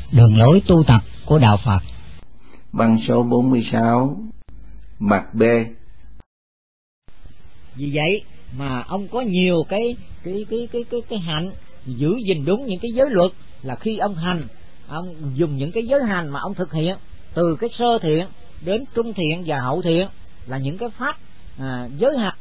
đường lối tu tập của đạo Phật. Bằng số 46, mặt B. Vì vậy mà ông có nhiều cái hạnh giữ gìn đúng những cái giới luật, là khi ông hành, ông dùng những cái giới hành mà ông thực hiện từ cái sơ thiện đến trung thiện và hậu thiện, là những cái pháp giới hành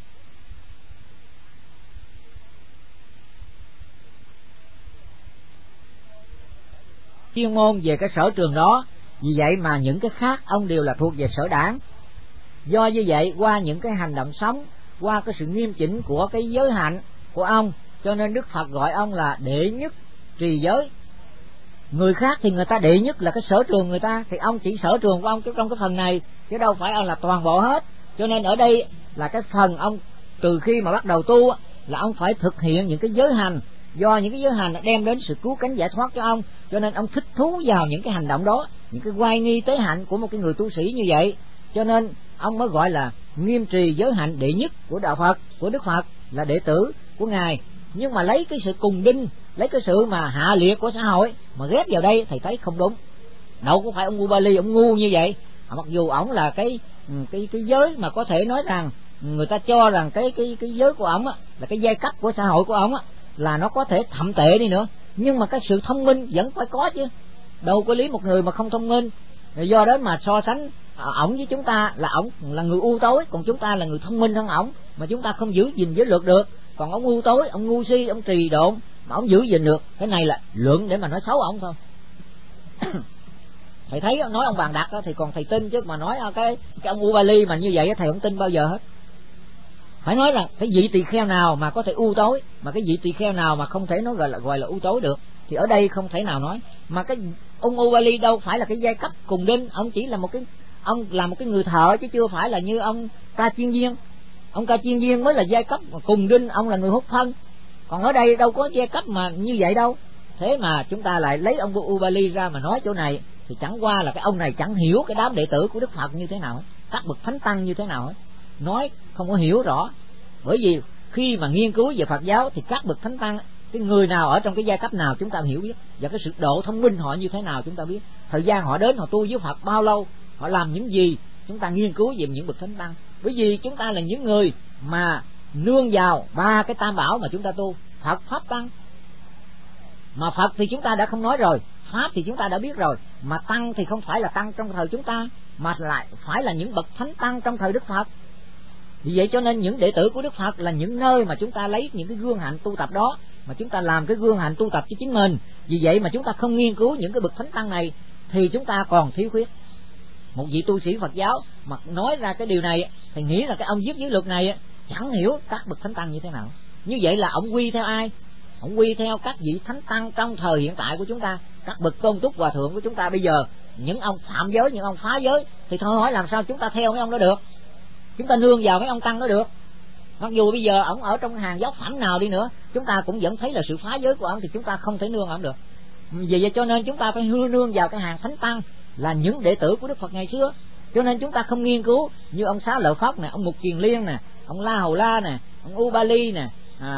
chuyên môn về cái sở trường đó. Vì vậy mà những cái khác ông đều là thuộc về sở đảng. Do như vậy, qua những cái hành động sống, qua cái sự nghiêm chỉnh của cái giới hạnh của ông, cho nên Đức Phật gọi ông là đệ nhất trì giới. Người khác thì người ta đệ nhất là cái sở trường người ta, thì ông chỉ sở trường của ông trong cái phần này, chứ đâu phải ông là toàn bộ hết. Cho nên ở đây là cái phần ông từ khi mà bắt đầu tu là ông phải thực hiện những cái giới hành. Do những cái giới hành đem đến sự cứu cánh giải thoát cho ông, cho nên ông thích thú vào những cái hành động đó, những cái oai nghi tế hạnh của một cái người tu sĩ như vậy. Cho nên ông mới gọi là nghiêm trì giới hạnh đệ nhất của đạo Phật, của Đức Phật, là đệ tử của Ngài. Nhưng mà lấy cái sự cùng đinh, lấy cái sự mà hạ liệt của xã hội mà ghép vào đây, thầy thấy không đúng. Đâu có phải ông Ubali ông ngu như vậy. Mặc dù ổng là cái giới mà có thể nói rằng người ta cho rằng cái giới của ổng là cái giai cấp của xã hội của ổng là nó có thể thậm tệ đi nữa, nhưng mà cái sự thông minh vẫn phải có chứ. Đâu có lý một người mà không thông minh. Do đó mà so sánh ổng với chúng ta là ổng là người u tối, còn chúng ta là người thông minh hơn ổng, mà chúng ta không giữ gìn giới luật được. Còn ổng u tối, ổng ngu si, ổng trì độn mà ổng giữ gìn được. Cái này là luận để mà nói xấu ổng thôi. Thầy thấy nói ông Bàn Đạt thì còn thầy tin, chứ mà nói cái ông Ubali mà như vậy thầy không tin bao giờ hết. Phải nói là cái vị tỳ kheo nào mà có thể u tối, mà cái vị tỳ kheo nào mà không thể nó gọi là u tối được, thì ở đây không thể nào nói. Mà cái ông Ubali đâu phải là cái giai cấp cùng đinh, ông chỉ là ông là một cái người thợ, chứ chưa phải là như ông Ca Chiên Viên. Ông Ca Chiên Viên mới là giai cấp cùng đinh, ông là người hút phân. Còn ở đây đâu có giai cấp mà như vậy đâu. Thế mà chúng ta lại lấy ông Ubali ra mà nói chỗ này, thì chẳng qua là cái ông này chẳng hiểu cái đám đệ tử của Đức Phật như thế nào, các bậc thánh tăng như thế nào, nói không có hiểu rõ. Bởi vì khi mà nghiên cứu về Phật giáo thì các bậc thánh tăng, cái người nào ở trong cái giai cấp nào chúng ta hiểu biết, và cái sự độ thông minh họ như thế nào chúng ta biết. Thời gian họ đến họ tu với Phật bao lâu, họ làm những gì, chúng ta nghiên cứu về những bậc thánh tăng. Bởi vì chúng ta là những người mà nương vào ba cái tam bảo mà chúng ta tu: Phật, Pháp, Tăng. Mà Phật thì chúng ta đã không nói rồi, Pháp thì chúng ta đã biết rồi, mà Tăng thì không phải là Tăng trong thời chúng ta, mà lại phải là những bậc thánh tăng trong thời Đức Phật. Vì vậy cho nên những đệ tử của Đức Phật là những nơi mà chúng ta lấy những cái gương hạnh tu tập đó, mà chúng ta làm cái gương hạnh tu tập cho chính mình. Vì vậy mà chúng ta không nghiên cứu những cái bậc thánh tăng này thì chúng ta còn thiếu khuyết. Một vị tu sĩ Phật giáo mà nói ra cái điều này thì nghĩ là cái ông viết giới luật này chẳng hiểu các bậc thánh tăng như thế nào. Như vậy là ông quy theo ai? Ông quy theo các vị thánh tăng trong thời hiện tại của chúng ta, các bậc tôn túc hòa thượng của chúng ta bây giờ. Những ông phạm giới, những ông phá giới thì thôi hỏi làm sao chúng ta theo mấy ông đó được, chúng ta nương vào mấy ông tăng đó được. Mặc dù bây giờ ổng ở trong hàng giáo phẩm nào đi nữa, chúng ta cũng vẫn thấy là sự phá giới của ổng, thì chúng ta không thể nương ổng được. Vì vậy cho nên chúng ta phải nương vào cái hàng thánh tăng, là những đệ tử của Đức Phật ngày xưa. Cho nên chúng ta không nghiên cứu như ông Xá Lợi Phất nè, ông Mục Kiền Liên nè, ông La Hầu La nè, ông Ubali nè,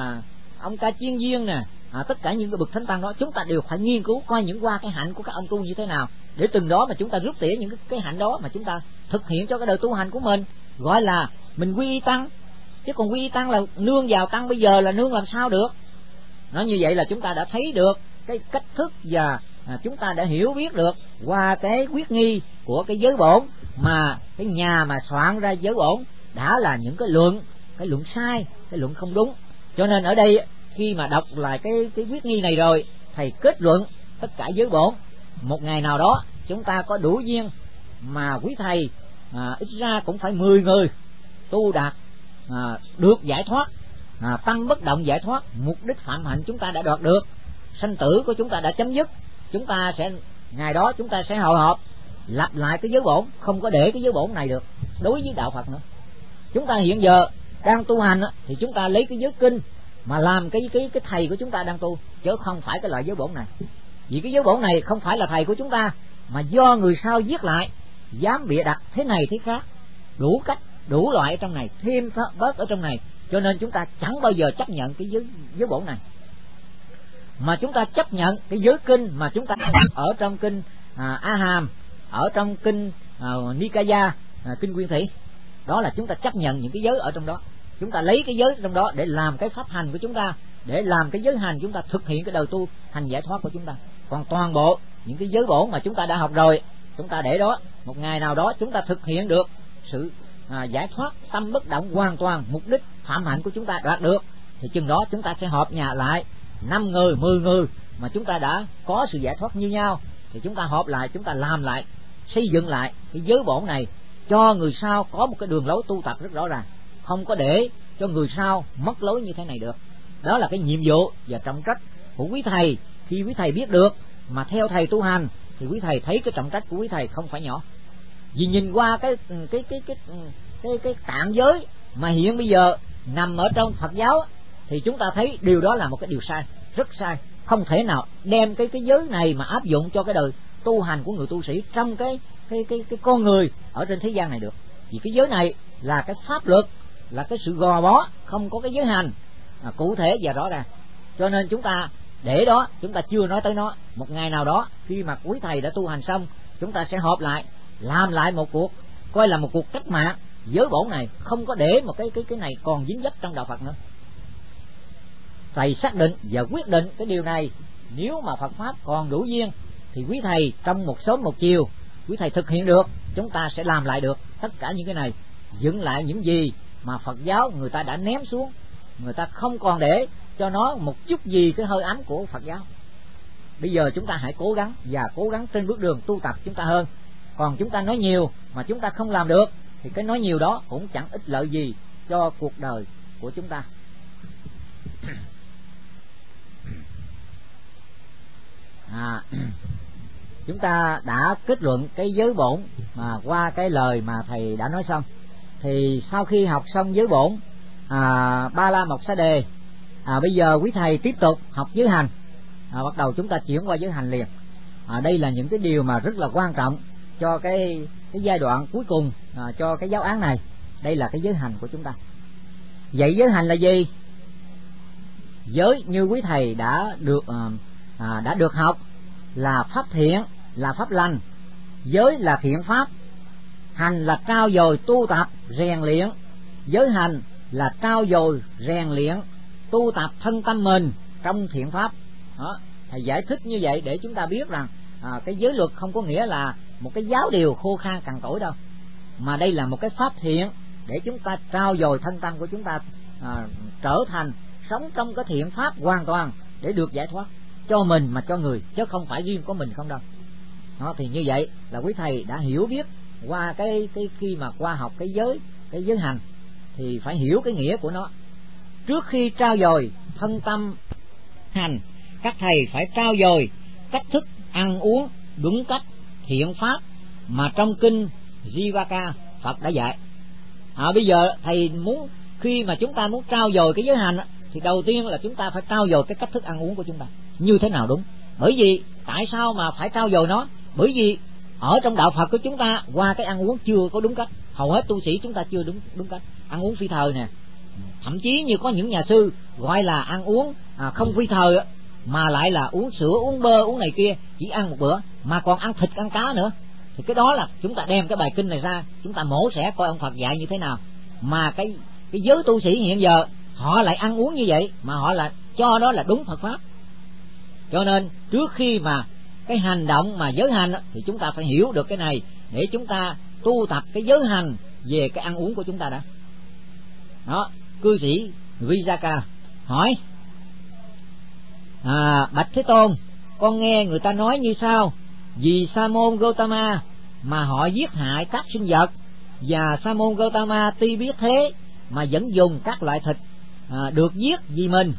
ông Ca Chiên Viên nè, tất cả những cái bậc thánh tăng đó chúng ta đều phải nghiên cứu coi những qua cái hạnh của các ông tu như thế nào, để từng đó mà chúng ta rút tỉa những cái hạnh đó mà chúng ta thực hiện cho cái đời tu hành của mình, gọi là mình quy y tăng. Chứ còn quy y tăng là nương vào tăng bây giờ là nương làm sao được. Nói như vậy là chúng ta đã thấy được cái cách thức, và chúng ta đã hiểu biết được qua cái quyết nghi của cái giới bổn, mà cái nhà mà soạn ra giới bổn đã là những cái luận sai, cái luận không đúng. Cho nên ở đây khi mà đọc lại cái quyết nghi này rồi, thầy kết luận tất cả giới bổn. Một ngày nào đó chúng ta có đủ duyên mà quý thầy ít ra cũng phải 10 người tu đạt được giải thoát, tâm bất động giải thoát, mục đích phạm hạnh chúng ta đã đoạt được, sanh tử của chúng ta đã chấm dứt. Chúng ta sẽ ngày đó chúng ta sẽ hội họp lập lại cái giới bổn, không có để cái giới bổn này được đối với đạo Phật nữa. Chúng ta hiện giờ đang tu hành thì chúng ta lấy cái giới kinh mà làm cái thầy của chúng ta đang tu, chứ không phải cái loại giới bổn này. Vì cái giới bổn này không phải là thầy của chúng ta, mà do người sau viết lại, dám bịa đặt thế này thế khác, đủ cách đủ loại ở trong này, thêm bớt ở trong này, cho nên chúng ta chẳng bao giờ chấp nhận cái giới bổn này. mà chúng ta chấp nhận cái giới kinh mà chúng ta ở trong kinh A Hàm, ở trong kinh Nikaya, kinh Nguyên Thủy, đó là chúng ta chấp nhận những cái giới ở trong đó, chúng ta lấy cái giới trong đó để làm cái pháp hành của chúng ta, để làm cái giới hành chúng ta thực hiện cái đời tu hành giải thoát của chúng ta. Còn toàn bộ những cái giới bổn mà chúng ta đã học rồi, chúng ta để đó, một ngày nào đó chúng ta thực hiện được sự giải thoát tâm bất động hoàn toàn, mục đích phạm hạnh của chúng ta đạt được, thì chừng đó chúng ta sẽ họp nhà lại 5 người 10 người mà chúng ta đã có sự giải thoát như nhau, thì chúng ta họp lại, chúng ta làm lại, xây dựng lại cái giới bổn này cho người sau có một cái đường lối tu tập rất rõ ràng, không có để cho người sau mất lối như thế này được. Đó là cái nhiệm vụ và trọng trách của quý thầy. Khi quý thầy biết được mà theo thầy tu hành thì quý thầy thấy cái trọng trách của quý thầy không phải nhỏ. Vì nhìn qua cái tạng giới mà hiện bây giờ nằm ở trong Phật giáo thì chúng ta thấy điều đó là một cái điều sai, rất sai. Không thể nào đem cái giới này mà áp dụng cho cái đời tu hành của người tu sĩ trong cái con người ở trên thế gian này được. Vì cái giới này là cái pháp luật, là cái sự gò bó, không có cái giới hành cụ thể và rõ ràng. Cho nên chúng ta để đó, chúng ta chưa nói tới nó. Một ngày nào đó khi mà quý thầy đã tu hành xong, chúng ta sẽ họp lại, làm lại một cuộc, coi là một cuộc cách mạng giới bổn này, không có để một cái này còn dính dấp trong đạo Phật nữa. Thầy xác định và quyết định cái điều này. Nếu mà Phật pháp còn đủ duyên thì quý thầy trong một sớm một chiều quý thầy thực hiện được, chúng ta sẽ làm lại được tất cả những cái này, dựng lại những gì mà Phật giáo người ta đã ném xuống, người ta không còn để cho nó một chút gì cái hơi ấm của Phật giáo. Bây giờ chúng ta hãy cố gắng và cố gắng trên bước đường tu tập chúng ta hơn. Còn chúng ta nói nhiều mà chúng ta không làm được thì cái nói nhiều đó cũng chẳng ích lợi gì cho cuộc đời của chúng ta. Chúng ta đã kết luận cái giới bổn mà qua cái lời mà thầy đã nói xong. Thì sau khi học xong giới bổn Ba La Mộc Xá Đề, bây giờ quý thầy tiếp tục học giới hành. Bắt đầu chúng ta chuyển qua giới hành liền. Đây là những cái điều mà rất là quan trọng cho cái giai đoạn cuối cùng cho cái giáo án này. Đây là cái giới hành của chúng ta. Vậy giới hành là gì? Giới như quý thầy đã được học là pháp thiện, là pháp lành. Giới là thiện pháp, hành là trau dồi tu tập rèn luyện. Giới hành là trau dồi rèn luyện tu tập thân tâm mình trong thiện pháp. Đó, thầy giải thích như vậy để chúng ta biết rằng cái giới luật không có nghĩa là một cái giáo điều khô khan cằn cỗi đâu, mà đây là một cái pháp thiện để chúng ta trau dồi thân tâm của chúng ta trở thành sống trong cái thiện pháp hoàn toàn để được giải thoát cho mình mà cho người, chứ không phải riêng của mình không đâu. Đó, thì như vậy là quý thầy đã hiểu biết qua cái khi mà qua học cái giới hành thì phải hiểu cái nghĩa của nó. Trước khi trau dồi thân tâm hành, các thầy phải trau dồi cách thức ăn uống đúng cách thiện pháp mà trong kinh Jivaka Phật đã dạy. Bây giờ thầy muốn, khi mà chúng ta muốn trau dồi cái giới hành thì đầu tiên là chúng ta phải trau dồi cái cách thức ăn uống của chúng ta như thế nào đúng. Bởi vì tại sao mà phải trau dồi nó? Bởi vì ở trong đạo Phật của chúng ta qua cái ăn uống chưa có đúng cách. Hầu hết tu sĩ chúng ta chưa đúng cách. Ăn uống phi thời nè, thậm chí như có những nhà sư gọi là ăn uống không phi thời, mà lại là uống sữa, uống bơ, uống này kia, chỉ ăn một bữa mà còn ăn thịt ăn cá nữa. Thì cái đó là chúng ta đem cái bài kinh này ra, chúng ta mổ xẻ coi ông Phật dạy như thế nào. Mà cái giới tu sĩ hiện giờ họ lại ăn uống như vậy, mà họ là cho đó là đúng Phật pháp. Cho nên trước khi mà cái hành động mà giới hành thì chúng ta phải hiểu được cái này để chúng ta tu tập cái giới hành về cái ăn uống của chúng ta đã. Đó, cư sĩ Vijaka hỏi: bạch Thế Tôn, con nghe người ta nói như sau: vì Sa môn Gotama mà họ giết hại các sinh vật, và Sa môn Gotama tuy biết thế mà vẫn dùng các loại thịt được giết vì mình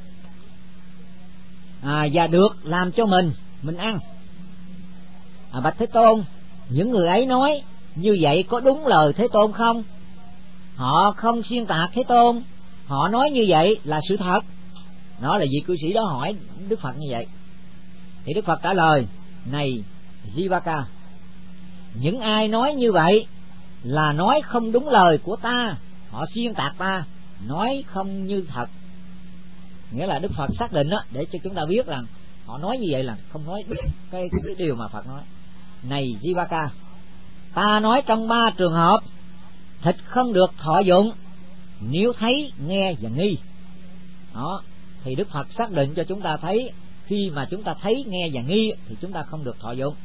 và được làm cho mình ăn. Bạch Thế Tôn, những người ấy nói như vậy có đúng lời Thế Tôn không? Họ không xuyên tạc Thế Tôn, họ nói như vậy là sự thật. Đó là vị cư sĩ đó hỏi Đức Phật như vậy. Thì Đức Phật trả lời: này Jivaka, những ai nói như vậy là nói không đúng lời của ta, họ xuyên tạc ta, nói không như thật. Nghĩa là Đức Phật xác định đó, để cho chúng ta biết rằng họ nói như vậy là không nói cái điều mà Phật nói. Này Jivaka, ta nói trong 3 trường hợp thịt không được thọ dụng nếu thấy, nghe và nghi. Đó, thì Đức Phật xác định cho chúng ta thấy, khi mà chúng ta thấy, nghe và nghi thì chúng ta không được thọ dụng.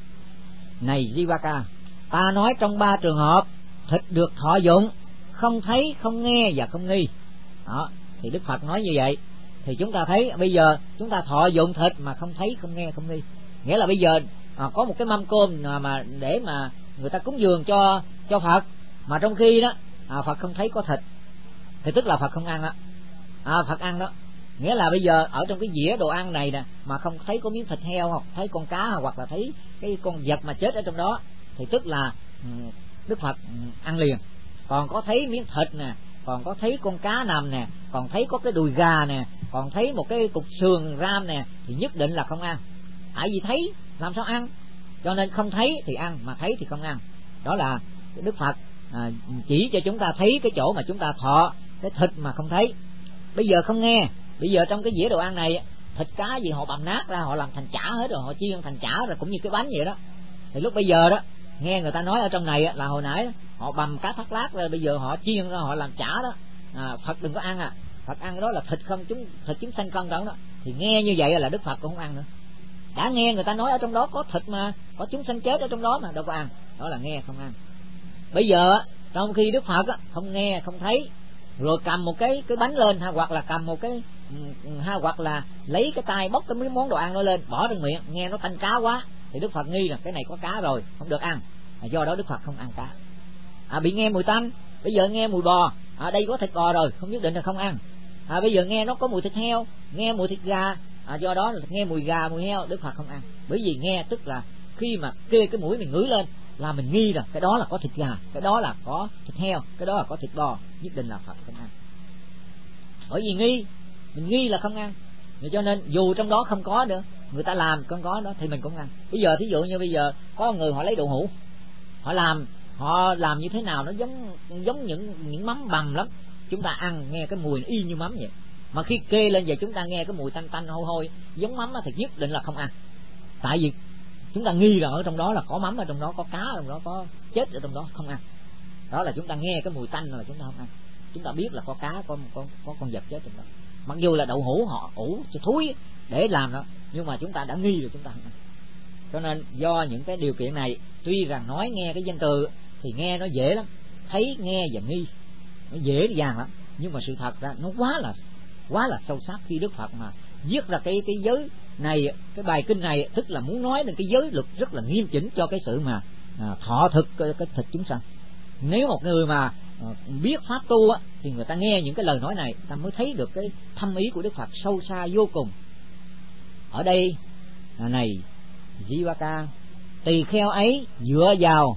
Này Jivaka, ta nói trong 3 trường hợp thịt được thọ dụng, không thấy, không nghe và không nghi. Đó, thì Đức Phật nói như vậy. Thì chúng ta thấy bây giờ chúng ta thọ dụng thịt mà không thấy, không nghe, không nghi. Nghĩa là bây giờ có một cái mâm cơm mà để mà người ta cúng dường cho Phật, mà trong khi đó Phật không thấy có thịt, thì tức là Phật không ăn đó. Phật ăn đó. Nghĩa là bây giờ ở trong cái dĩa đồ ăn này nè mà không thấy có miếng thịt heo, hoặc thấy con cá, hoặc là thấy cái con vật mà chết ở trong đó, thì tức là Đức Phật ăn liền. Còn có thấy miếng thịt nè, còn có thấy con cá nằm nè, còn thấy có cái đùi gà nè, còn thấy một cái cục sườn ram nè, thì nhất định là không ăn. Tại vì thấy làm sao ăn, cho nên không thấy thì ăn, mà thấy thì không ăn. Đó là Đức Phật chỉ cho chúng ta thấy cái chỗ mà chúng ta thọ cái thịt mà không thấy. Bây giờ không nghe, bây giờ trong cái dĩa đồ ăn này thịt cá gì họ bằm nát ra, họ làm thành chả hết rồi, họ chiên thành chả rồi, cũng như cái bánh vậy đó. Thì lúc bây giờ đó nghe người ta nói ở trong này là hồi nãy họ bằm cá thắt lát rồi, bây giờ họ chiên ra, họ làm chả đó. Phật đừng có ăn. Phật ăn cái đó là thịt không, thịt chúng sanh cân đó. Thì nghe như vậy là Đức Phật cũng không ăn nữa. Đã nghe người ta nói ở trong đó có thịt mà có chúng sanh chết ở trong đó mà đâu có ăn, đó là nghe không ăn. Bây giờ trong khi Đức Phật không nghe không thấy, rồi cầm một cái bánh lên, hoặc là cầm một cái hoặc là lấy cái tay bóc cái món đồ ăn nó lên bỏ trong miệng, nghe nó tanh cá quá thì Đức Phật nghi là cái này có cá rồi, không được ăn. Do đó Đức Phật không ăn cá. Bị nghe mùi tanh, bây giờ nghe mùi bò, đây có thịt bò rồi, không nhất định là không ăn. Bây giờ nghe nó có mùi thịt heo, nghe mùi thịt gà, do đó là nghe mùi gà mùi heo, Đức Phật không ăn. Bởi vì nghe tức là khi mà kê cái mũi mình ngửi lên là mình nghi là cái đó là có thịt gà, cái đó là có thịt heo, cái đó là có thịt bò, nhất định là Phật không ăn. Bởi vì nghi, mình nghi là không ăn, cho nên dù trong đó không có nữa, người ta làm không có đó thì mình cũng ăn. Bây giờ thí dụ như bây giờ có người họ lấy đậu hũ, họ làm như thế nào nó giống những mắm bằm lắm, chúng ta ăn nghe cái mùi y như mắm vậy. Mà khi kê lên về chúng ta nghe cái mùi tanh tanh hôi hôi giống mắm thì nhất định là không ăn. Tại vì chúng ta nghi rằng ở trong đó là có mắm ở trong đó, có cá ở trong đó, có chết ở trong đó, không ăn. Đó là chúng ta nghe cái mùi tanh là chúng ta không ăn. Chúng ta biết là có cá, có con vật chết trong đó. Mặc dù là đậu hũ họ ủ cho thúi để làm đó, nhưng mà chúng ta đã nghi rồi chúng ta không ăn. Cho nên do những cái điều kiện này, tuy rằng nói nghe cái danh từ thì nghe nó dễ lắm, thấy nghe và nghi nó dễ dàng lắm, nhưng mà sự thật ra nó quá là sâu sắc. Khi Đức Phật mà viết ra cái giới này, cái bài kinh này, tức là muốn nói đến cái giới luật rất là nghiêm chỉnh cho cái sự mà thọ thực cái thịt chúng sanh. Nếu một người mà biết pháp tu thì người ta nghe những cái lời nói này, ta mới thấy được cái thâm ý của Đức Phật sâu xa vô cùng. Ở đây này Jivaka, tỳ kheo ấy dựa vào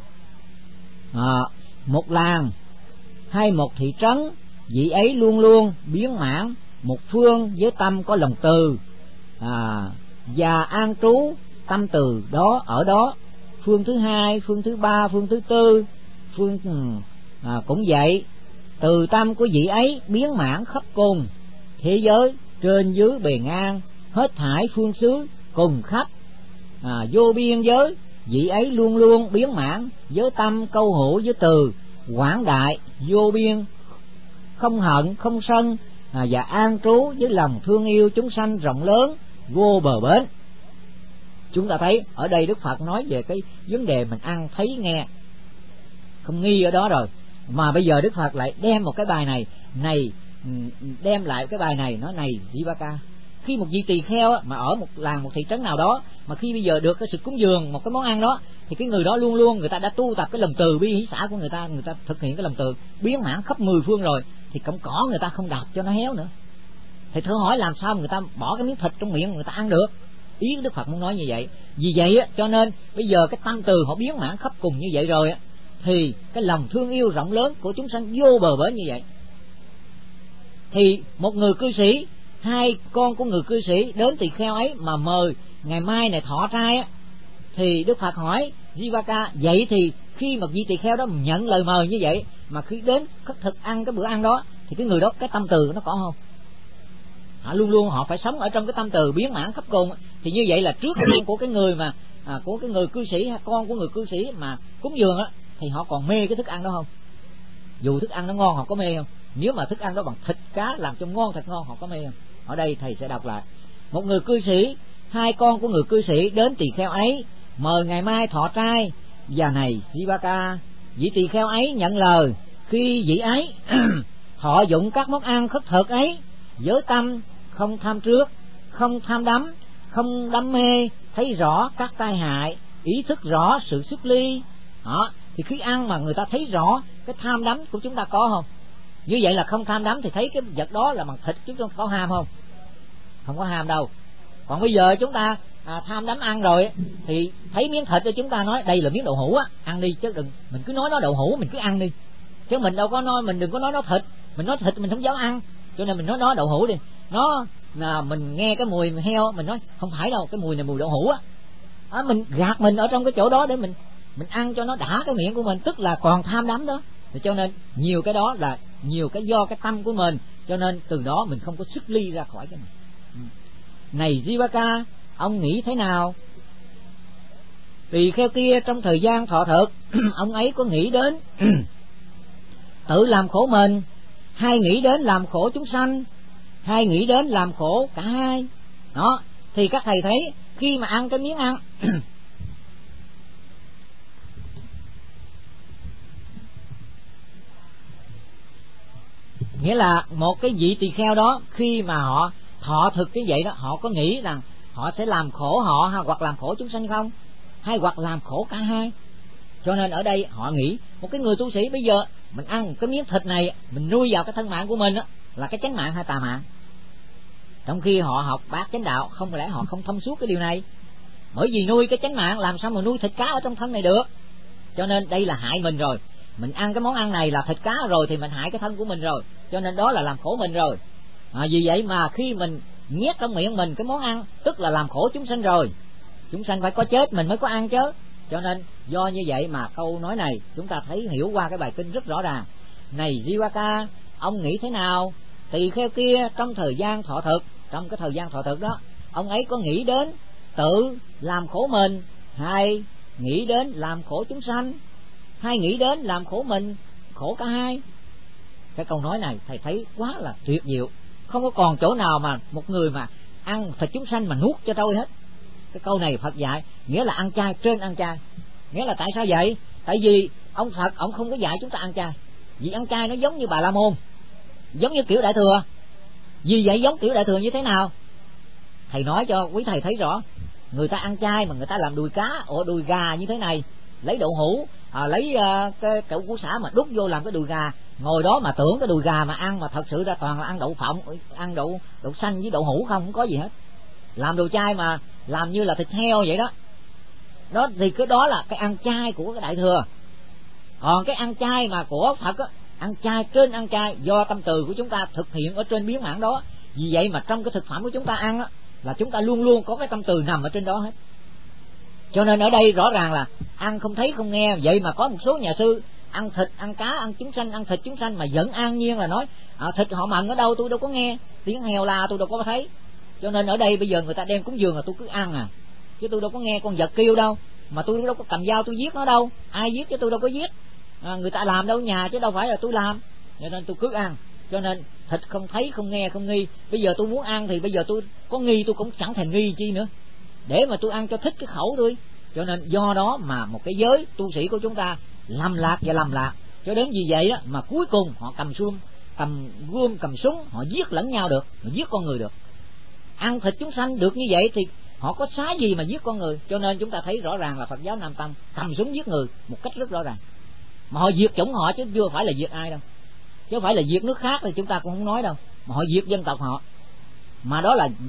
một làng hay một thị trấn, vị ấy luôn luôn biến mãn một phương với tâm có lòng từ và an trú tâm từ đó ở đó. Phương thứ hai, phương thứ ba, phương thứ tư, cũng vậy. Từ tâm của vị ấy biến mãn khắp cùng thế giới, trên dưới bề ngang, hết thảy phương xứ cùng khắp vô biên giới. Vị ấy luôn luôn biến mãn với tâm câu hữu với từ quảng đại vô biên, không hận không sân, và an trú với lòng thương yêu chúng sanh rộng lớn vô bờ bến. Chúng ta thấy ở đây Đức Phật nói về cái vấn đề mình ăn thấy nghe không nghi ở đó rồi, mà bây giờ Đức Phật lại đem một cái bài này đem lại cái bài này, nói này Jivaka, khi một vị tỳ kheo mà ở một làng, một thị trấn nào đó, mà khi bây giờ được cái sự cúng dường một cái món ăn đó, thì cái người đó luôn luôn người ta đã tu tập cái lòng từ bi hỷ xả của người ta thực hiện cái lòng từ biến mãn khắp 10 phương rồi, thì cọng cỏ người ta không đạp cho nó héo nữa. Thì thử hỏi làm sao người ta bỏ cái miếng thịt trong miệng người ta ăn được? Ý Đức Phật muốn nói như vậy. Vì vậy cho nên bây giờ cái tâm từ họ biến mãn khắp cùng như vậy rồi thì cái lòng thương yêu rộng lớn của chúng sanh vô bờ bến như vậy. Thì một người cư sĩ, hai con của người cư sĩ đến tỳ kheo ấy mà mời ngày mai này thọ trai thì Đức Phật hỏi Jivaka, vậy thì khi mà vị tỳ kheo đó nhận lời mời như vậy, mà khi đến khất thực ăn cái bữa ăn đó, thì cái người đó cái tâm từ nó có không? Luôn luôn họ phải sống ở trong cái tâm từ biến mãn khắp cùng. Thì như vậy là trước tiên của cái người mà của cái người cư sĩ hay con của người cư sĩ mà cúng dường á, thì họ còn mê cái thức ăn đó không? Dù thức ăn nó ngon họ có mê không? Nếu mà thức ăn đó bằng thịt cá làm cho ngon thật ngon họ có mê không? Ở đây thầy sẽ đọc lại. Một người cư sĩ, hai con của người cư sĩ đến tỳ kheo ấy, mời ngày mai thọ trai. Và này Jivaka, vị tỳ kheo ấy nhận lời. Khi vị ấy thọ dụng các món ăn khất thực ấy với tâm không tham trước, không tham đắm, không đắm mê, thấy rõ các tai hại, ý thức rõ sự xuất ly đó. Thì khi ăn mà người ta thấy rõ cái tham đắm của chúng ta có không? Như vậy là không tham đắm thì thấy cái vật đó là bằng thịt, chúng ta có ham không? Không có ham đâu. Còn bây giờ chúng ta tham đắm ăn rồi thì thấy miếng thịt cho chúng ta nói đây là miếng đậu hũ á, ăn đi, chứ đừng mình cứ nói nó đậu hũ, mình cứ ăn đi, chứ mình đâu có nói, mình đừng có nói nó thịt, mình nói thịt mình không dám ăn, cho nên mình nói nó đậu hũ đi. Nó là mình nghe cái mùi heo mình nói không phải đâu, cái mùi này mùi đậu hũ á, mình gạt mình ở trong cái chỗ đó để mình ăn cho nó đã cái miệng của mình, tức là còn tham đắm đó. Thì cho nên nhiều cái đó là nhiều cái do cái tâm của mình, cho nên từ đó mình không có xuất ly ra khỏi cái này. Này Jivaka, ông nghĩ thế nào? Tỳ kheo kia trong thời gian thọ thực ông ấy có nghĩ đến tự làm khổ mình, hay nghĩ đến làm khổ chúng sanh, hay nghĩ đến làm khổ cả hai đó? Thì các thầy thấy khi mà ăn cái miếng ăn nghĩa là một cái vị tỳ kheo đó khi mà họ thọ thực cái vậy đó, họ có nghĩ rằng họ sẽ làm khổ họ hoặc làm khổ chúng sanh không, hay hoặc làm khổ cả hai? Cho nên ở đây họ nghĩ một cái người tu sĩ bây giờ mình ăn cái miếng thịt này, mình nuôi vào cái thân mạng của mình đó, là cái chánh mạng hay tà mạng? Trong khi họ học bát chánh đạo, không lẽ họ không thông suốt cái điều này? Bởi vì nuôi cái chánh mạng làm sao mà nuôi thịt cá ở trong thân này được? Cho nên đây là hại mình rồi. Mình ăn cái món ăn này là thịt cá rồi thì mình hại cái thân của mình rồi, cho nên đó là làm khổ mình rồi. Vì vậy mà khi mình nhét trong miệng mình cái món ăn, tức là làm khổ chúng sanh rồi. Chúng sanh phải có chết mình mới có ăn chứ. Cho nên do như vậy mà câu nói này chúng ta thấy hiểu qua cái bài kinh rất rõ ràng. Này Jivaka, ông nghĩ thế nào? Tỳ kheo kia trong thời gian thọ thực, trong cái thời gian thọ thực đó, ông ấy có nghĩ đến tự làm khổ mình, hay nghĩ đến làm khổ chúng sanh, hay nghĩ đến làm khổ mình, khổ cả hai? Cái câu nói này thầy thấy quá là tuyệt diệu, không có còn chỗ nào mà một người mà ăn thịt chúng sanh mà nuốt cho trôi hết. Cái câu này Phật dạy nghĩa là ăn chay trên ăn chay. Nghĩa là tại sao vậy? Tại vì ông Phật ông không có dạy chúng ta ăn chay. Vì ăn chay nó giống như Bà La Môn, giống như kiểu Đại Thừa. Vì vậy giống kiểu Đại Thừa như thế nào? Thầy nói cho quý thầy thấy rõ. Người ta ăn chay mà người ta làm đùi cá, đùi gà như thế này, lấy đậu hũ, lấy cái củ củ sả mà đút vô làm cái đùi gà, ngồi đó mà tưởng cái đùi gà mà ăn, mà thật sự ra toàn là ăn đậu phộng, ăn đậu xanh với đậu hũ không có gì hết. Làm đồ chay mà làm như là thịt heo vậy đó. Đó thì cái đó là cái ăn chay của cái Đại Thừa. Còn cái ăn chay mà của Phật á, ăn chay trên ăn chay do tâm từ của chúng ta thực hiện ở trên biến mãn đó. Vì vậy mà trong cái thực phẩm của chúng ta ăn á, là chúng ta luôn luôn có cái tâm từ nằm ở trên đó hết. Cho nên ở đây rõ ràng là ăn không thấy không nghe. Vậy mà có một số nhà sư ăn thịt, ăn cá, ăn chúng sanh, ăn thịt chúng sanh mà vẫn an nhiên là nói thịt họ mặn ở đâu tôi đâu có nghe, tiếng heo la tôi đâu có thấy. Cho nên ở đây bây giờ người ta đem cúng dường là tôi cứ ăn chứ tôi đâu có nghe con vật kêu đâu, mà tôi đâu có cầm dao tôi giết nó đâu, ai giết chứ tôi đâu có giết. Người ta làm đâu nhà chứ đâu phải là tôi làm, cho nên tôi cứ ăn. Cho nên thịt không thấy không nghe không nghi. Bây giờ tôi muốn ăn thì bây giờ tôi có nghi tôi cũng chẳng thành nghi chi nữa, để mà tôi ăn cho thích cái khẩu tôi. Cho nên do đó mà một cái giới tu sĩ của chúng ta lầm lạc và lầm lạc, cho đến vì vậy đó mà cuối cùng họ cầm gươm cầm súng họ giết lẫn nhau được, họ giết con người được. Ăn thịt chúng sanh được như vậy thì họ có xá gì mà giết con người. Cho nên chúng ta thấy rõ ràng là Phật giáo Nam Tông cầm súng giết người một cách rất rõ ràng, mà họ diệt chủng họ chứ chưa phải là diệt ai đâu, chứ không phải là diệt nước khác thì chúng ta cũng không nói đâu, mà họ diệt dân tộc họ. Mà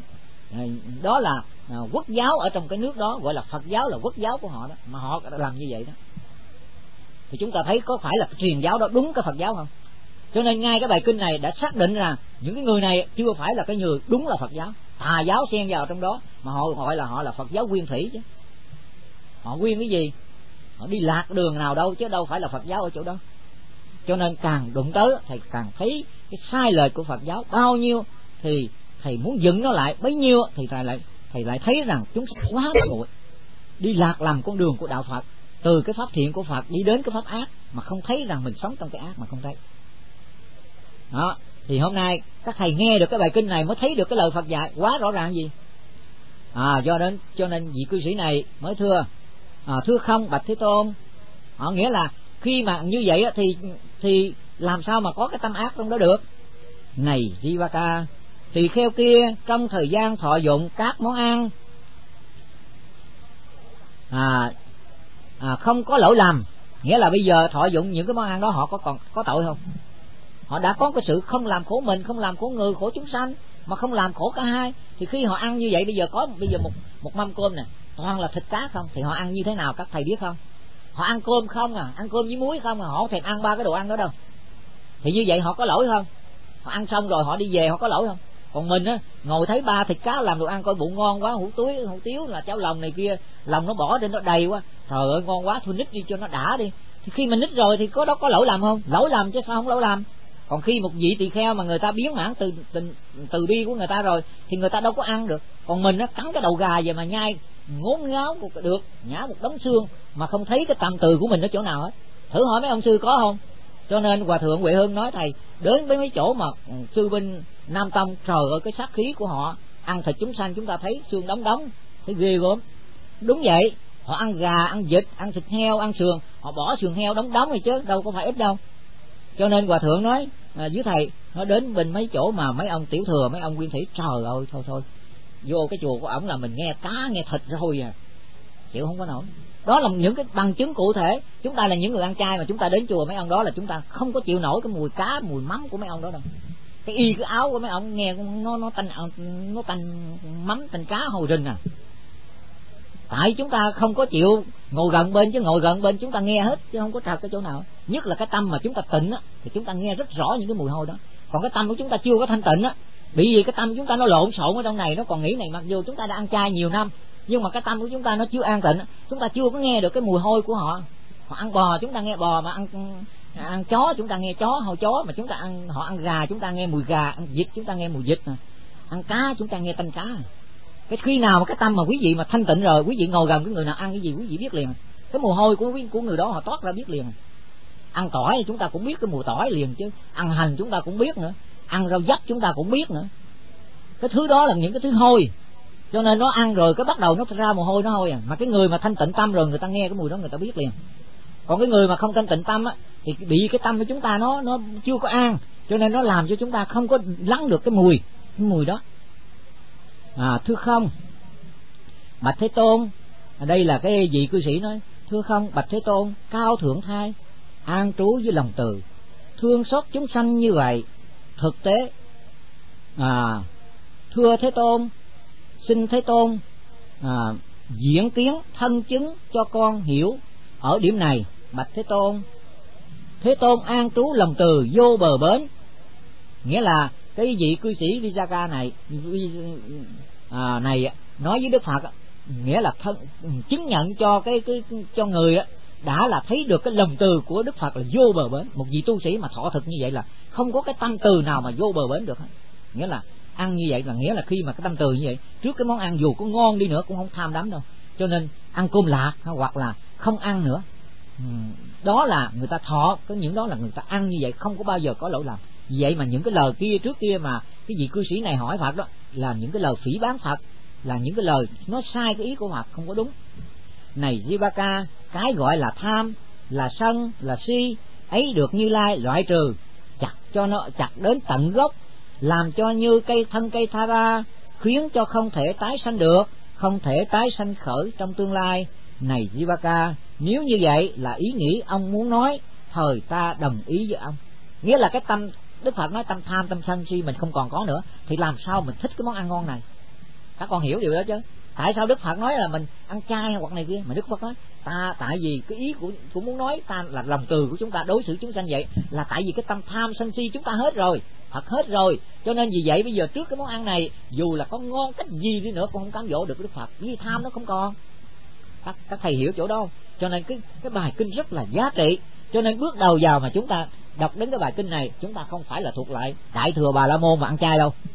đó là quốc giáo ở trong cái nước đó, gọi là Phật giáo là quốc giáo của họ đó, mà họ làm như vậy đó. Thì chúng ta thấy có phải là cái truyền giáo đó đúng cái Phật giáo không? Cho nên ngay cái bài kinh này đã xác định rằng những cái người này chưa phải là cái người đúng là Phật giáo, tà giáo xen vào trong đó, mà họ gọi là họ là Phật giáo nguyên thủy chứ. Họ nguyên cái gì? Họ đi lạc đường nào đâu chứ đâu phải là Phật giáo ở chỗ đó. Cho nên càng đụng tới thầy càng thấy cái sai lệch của Phật giáo bao nhiêu thì thầy muốn dựng nó lại bấy nhiêu thì thầy lại thấy rằng chúng quá muội, đi lạc lầm con đường của đạo Phật, từ cái pháp thiện của Phật đi đến cái pháp ác mà không thấy rằng mình sống trong cái ác mà không thấy. Đó, thì hôm nay các thầy nghe được cái bài kinh này mới thấy được cái lời Phật dạy quá rõ ràng gì. Cho nên vị cư sĩ này mới thưa không bạch Thế Tôn. Nghĩa là khi mà như vậy thì làm sao mà có cái tâm ác trong đó được. Này Jivaka, tỳ kheo kia trong thời gian thọ dụng các món ăn không có lỗi lầm, nghĩa là bây giờ thọ dụng những cái món ăn đó họ còn có tội không? Họ đã có cái sự không làm khổ mình, không làm khổ người, khổ chúng sanh, mà không làm khổ cả hai. Thì khi họ ăn như vậy, bây giờ một mâm cơm nè, toàn là thịt cá không, thì họ ăn như thế nào các thầy biết không? Họ ăn cơm không ăn cơm với muối không họ không thèm ăn ba cái đồ ăn đó đâu. Thì như vậy họ có lỗi không? Họ ăn xong rồi họ đi về họ có lỗi không? Còn mình á, ngồi thấy ba thịt cá làm đồ ăn coi bụng ngon quá, hủ tiếu là cháo lòng này kia, lòng nó bỏ trên nó đầy quá, trời ơi ngon quá, thôi nít đi cho nó đã đi. Thì khi mình nít rồi thì có lỗi lầm không? Lỗi lầm chứ sao không lỗi lầm. Còn khi một vị tỳ kheo mà người ta biến mãn từ bi của người ta rồi thì người ta đâu có ăn được. Còn mình á, cắn cái đầu gà về mà nhai ngốn ngáo được, nhả một đống xương mà không thấy cái tâm từ của mình ở chỗ nào hết. Thử hỏi mấy ông sư có không? Cho nên Hòa thượng Huệ Hưng nói thầy đến với mấy chỗ mà sư binh Nam Tông, trời ơi cái sát khí của họ, ăn thịt chúng sanh chúng ta thấy xương đóng thấy ghê gớm. Đúng vậy, họ ăn gà, ăn vịt, ăn thịt heo, ăn sườn, họ bỏ sườn heo đóng rồi chứ đâu có phải ít đâu. Cho nên Hòa thượng nói với thầy, nó đến bên mấy chỗ mà mấy ông tiểu thừa, mấy ông nguyên thủy, trời ơi thôi vô cái chùa của ổng là mình nghe cá nghe thịt rồi chịu không có nổi. Đó là những cái bằng chứng cụ thể. Chúng ta là những người ăn chay mà chúng ta đến chùa mấy ông đó là chúng ta không có chịu nổi cái mùi cá, mùi mắm của mấy ông đó đâu. Cái áo của mấy ông nghe nó tanh mắm tanh cá hồi rình Tại chúng ta không có chịu ngồi gần bên, chứ ngồi gần bên chúng ta nghe hết chứ không có trật cái chỗ nào. Nhất là cái tâm mà chúng ta tịnh á thì chúng ta nghe rất rõ những cái mùi hôi đó. Còn cái tâm của chúng ta chưa có thanh tịnh á, bị gì cái tâm chúng ta nó lộn xộn ở trong này, nó còn nghĩ này, mặc dù chúng ta đã ăn chay nhiều năm nhưng mà cái tâm của chúng ta nó chưa an tịnh, chúng ta chưa có nghe được cái mùi hôi của họ. Họ ăn bò chúng ta nghe bò, mà ăn chó chúng ta nghe hôi chó, mà họ ăn gà chúng ta nghe mùi gà, ăn vịt chúng ta nghe mùi vịt, ăn cá chúng ta nghe tanh cá. Cái khi nào mà cái tâm mà quý vị mà thanh tịnh rồi, quý vị ngồi gần cái người nào ăn cái gì quý vị biết liền. Cái mùi hôi của người đó họ toát ra biết liền. Ăn tỏi chúng ta cũng biết cái mùi tỏi liền chứ, ăn hành chúng ta cũng biết nữa, ăn rau dắt chúng ta cũng biết nữa. Cái thứ đó là những cái thứ hôi, cho nên nó ăn rồi cái bắt đầu nó ra mồ hôi, nó hôi Mà cái người mà thanh tịnh tâm rồi người ta nghe cái mùi đó người ta biết liền. Còn cái người mà không thanh tịnh tâm á thì bị cái tâm của chúng ta nó chưa có an, cho nên nó làm cho chúng ta không có lắng được cái mùi đó. Thưa không bạch Thế Tôn, ở đây là cái vị cư sĩ nói, thưa không bạch Thế Tôn, cao thượng thai an trú với lòng từ, thương xót chúng sanh như vậy. Thực tế thưa Thế Tôn, xin Thế Tôn diễn tiến thân chứng cho con hiểu ở điểm này. Bạch Thế Tôn, Thế Tôn an trú lòng từ vô bờ bến. Nghĩa là cái vị cư sĩ Vijaka này nói với Đức Phật, nghĩa là chứng nhận cho cho người đã là thấy được cái lòng từ của Đức Phật là vô bờ bến. Một vị tu sĩ mà thọ thực như vậy là không có cái tâm từ nào mà vô bờ bến được. Nghĩa là ăn như vậy là nghĩa là khi mà cái tâm từ như vậy, trước cái món ăn dù có ngon đi nữa cũng không tham đắm đâu. Cho nên ăn cơm lạc hoặc là không ăn nữa, đó là người ta thọ, có những đó là người ta ăn như vậy không có bao giờ có lỗi lầm. Vậy mà những cái lời kia trước kia mà cái vị cư sĩ này hỏi Phật đó là những cái lời phỉ báng Phật, là những cái lời nó sai cái ý của Phật, không có đúng. Này Jivaka, cái gọi là tham, là sân, là si ấy được Như Lai loại trừ, chặt đến tận gốc, làm cho như thân cây Thara, khiến cho không thể tái sanh được, không thể tái sanh khởi trong tương lai. Này Jivaka, nếu như vậy là ý nghĩ ông muốn nói, thời ta đồng ý với ông. Nghĩa là cái tâm, Đức Phật nói tâm tham, tâm sân si mình không còn có nữa, thì làm sao mình thích cái món ăn ngon này? Các con hiểu điều đó chứ? Tại sao Đức Phật nói là mình ăn chay hoặc này kia? Mà Đức Phật nói tại vì cái ý của muốn nói ta là lòng từ của chúng ta đối xử chúng sanh vậy, là tại vì cái tâm tham sân si chúng ta hết rồi, Phật hết rồi. Cho nên vì vậy bây giờ trước cái món ăn này, dù là có ngon cách gì đi nữa cũng không cám dỗ được Đức Phật, vì tham nó không còn. Các thầy hiểu chỗ đó không? Cho nên cái bài kinh rất là giá trị. Cho nên bước đầu vào mà chúng ta đọc đến cái bài kinh này, chúng ta không phải là thuộc lại Đại Thừa Bà La Môn mà ăn chay đâu.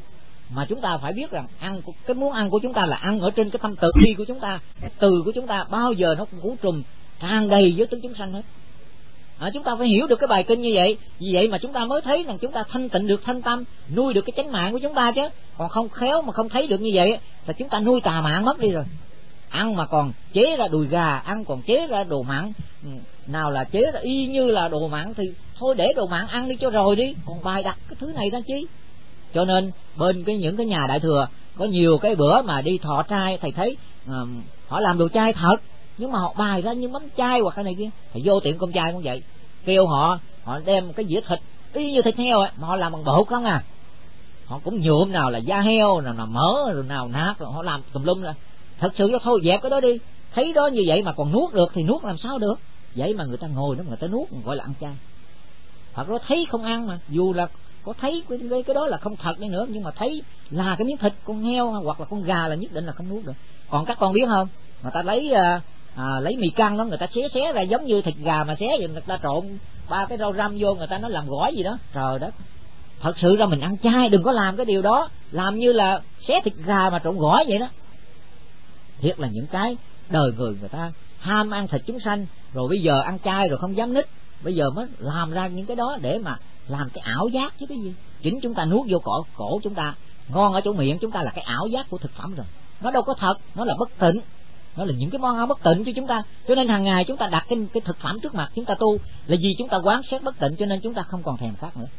mà chúng ta phải biết rằng ăn, cái muốn ăn của chúng ta là ăn ở trên cái tâm từ bi của chúng ta. Cái từ của chúng ta bao giờ nó cũng vũ trùm tràn đầy với tướng chúng sanh hết. Chúng ta phải hiểu được cái bài kinh như vậy. Vì vậy mà chúng ta mới thấy rằng chúng ta thanh tịnh được thanh tâm, nuôi được cái chánh mạng của chúng ta chứ. Còn không khéo mà không thấy được như vậy là chúng ta nuôi tà mạng mất đi rồi. Ăn mà còn chế ra đùi gà, ăn còn chế ra đồ mặn, nào là chế ra y như là đồ mặn thì thôi để đồ mặn ăn đi cho rồi đi, còn bài đặt cái thứ này ra chi. Cho nên bên những cái nhà đại thừa có nhiều cái bữa mà đi thọ trai, thầy thấy họ làm đồ chay thật, nhưng mà họ bài ra như bánh chay hoặc cái này kia. Thầy vô tiệm cơm chay cũng vậy, kêu họ đem cái dĩa thịt y như thịt heo ấy, mà họ làm bằng bột không à. Họ cũng nhuộm nào là da heo, nào là mỡ, rồi nào nát, rồi họ làm tùm lum ra. Thật sự nó thôi dẹp cái đó đi. Thấy đó như vậy mà còn nuốt được thì nuốt làm sao được. Vậy mà người ta ngồi đó người ta nuốt, gọi là ăn chay. Thật đó thấy không ăn mà, dù là có thấy cái đó là không thật đi nữa, nhưng mà thấy là cái miếng thịt con heo hoặc là con gà là nhất định là không nuốt được. Còn các con biết không, người ta lấy mì căng đó, người ta xé ra giống như thịt gà mà xé vậy, người ta trộn 3 cái rau răm vô, người ta nói làm gỏi gì đó. Trời đất, thật sự ra mình ăn chay đừng có làm cái điều đó, làm như là xé thịt gà mà trộn gỏi vậy đó. Thiệt là những cái đời người ta ham ăn thịt chúng sanh, rồi bây giờ ăn chay rồi không dám nít, bây giờ mới làm ra những cái đó để mà làm cái ảo giác chứ cái gì. Chính chúng ta nuốt vô cổ chúng ta, ngon ở chỗ miệng chúng ta là cái ảo giác của thực phẩm rồi. Nó đâu có thật, nó là bất tịnh, nó là những cái món ăn bất tịnh cho chúng ta. Cho nên hàng ngày chúng ta đặt cái thực phẩm trước mặt chúng ta tu là vì chúng ta quán xét bất tịnh, cho nên chúng ta không còn thèm khác nữa.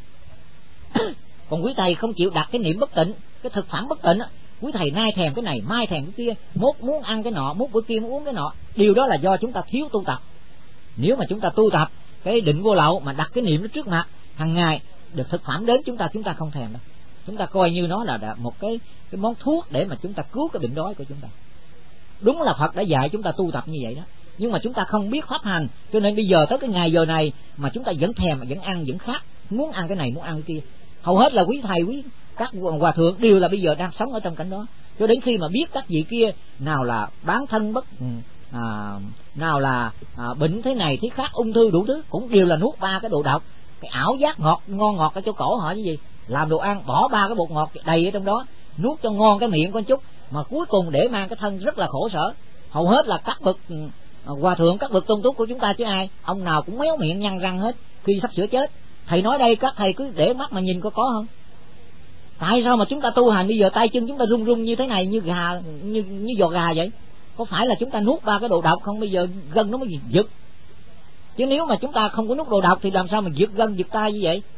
Còn quý thầy không chịu đặt cái niệm bất tịnh, cái thực phẩm bất tịnh á, quý thầy nay thèm cái này, mai thèm cái kia, mốt muốn ăn cái nọ, mốt bữa kia muốn uống cái nọ. Điều đó là do chúng ta thiếu tu tập. Nếu mà chúng ta tu tập cái định vô lậu mà đặt cái niệm nó trước mặt hàng ngày, được thực phẩm đến chúng ta không thèm đâu. Chúng ta coi như nó là một cái món thuốc để mà chúng ta cứu cái bệnh đói của chúng ta. Đúng là Phật đã dạy chúng ta tu tập như vậy đó, nhưng mà chúng ta không biết pháp hành, cho nên bây giờ tới cái ngày giờ này mà chúng ta vẫn thèm, vẫn ăn, vẫn khát, muốn ăn cái này, muốn ăn cái kia. Hầu hết là quý thầy, các hòa thượng đều là bây giờ đang sống ở trong cảnh đó. Cho đến khi mà biết các vị kia nào là bán thân nào là bệnh thế này thế khác, ung thư đủ thứ, cũng đều là nuốt 3 cái đồ độc. Cái ảo giác ngon ngọt ở chỗ cổ họ cái gì, làm đồ ăn bỏ 3 cái bột ngọt đầy ở trong đó, nuốt cho ngon cái miệng con chút, mà cuối cùng để mang cái thân rất là khổ sở. Hầu hết là các bậc hòa thượng, các bậc tôn túc của chúng ta chứ ai, ông nào cũng méo miệng nhăn răng hết khi sắp sửa chết. Thầy nói đây, các thầy cứ để mắt mà nhìn có không. Tại sao mà chúng ta tu hành bây giờ tay chân chúng ta run run như thế này, như gà, như giò gà vậy? Có phải là chúng ta nuốt 3 cái đồ độc không? Bây giờ gân nó mới giật. Chứ nếu mà chúng ta không có nuốt đồ độc thì làm sao mà giật gân giật tay như vậy?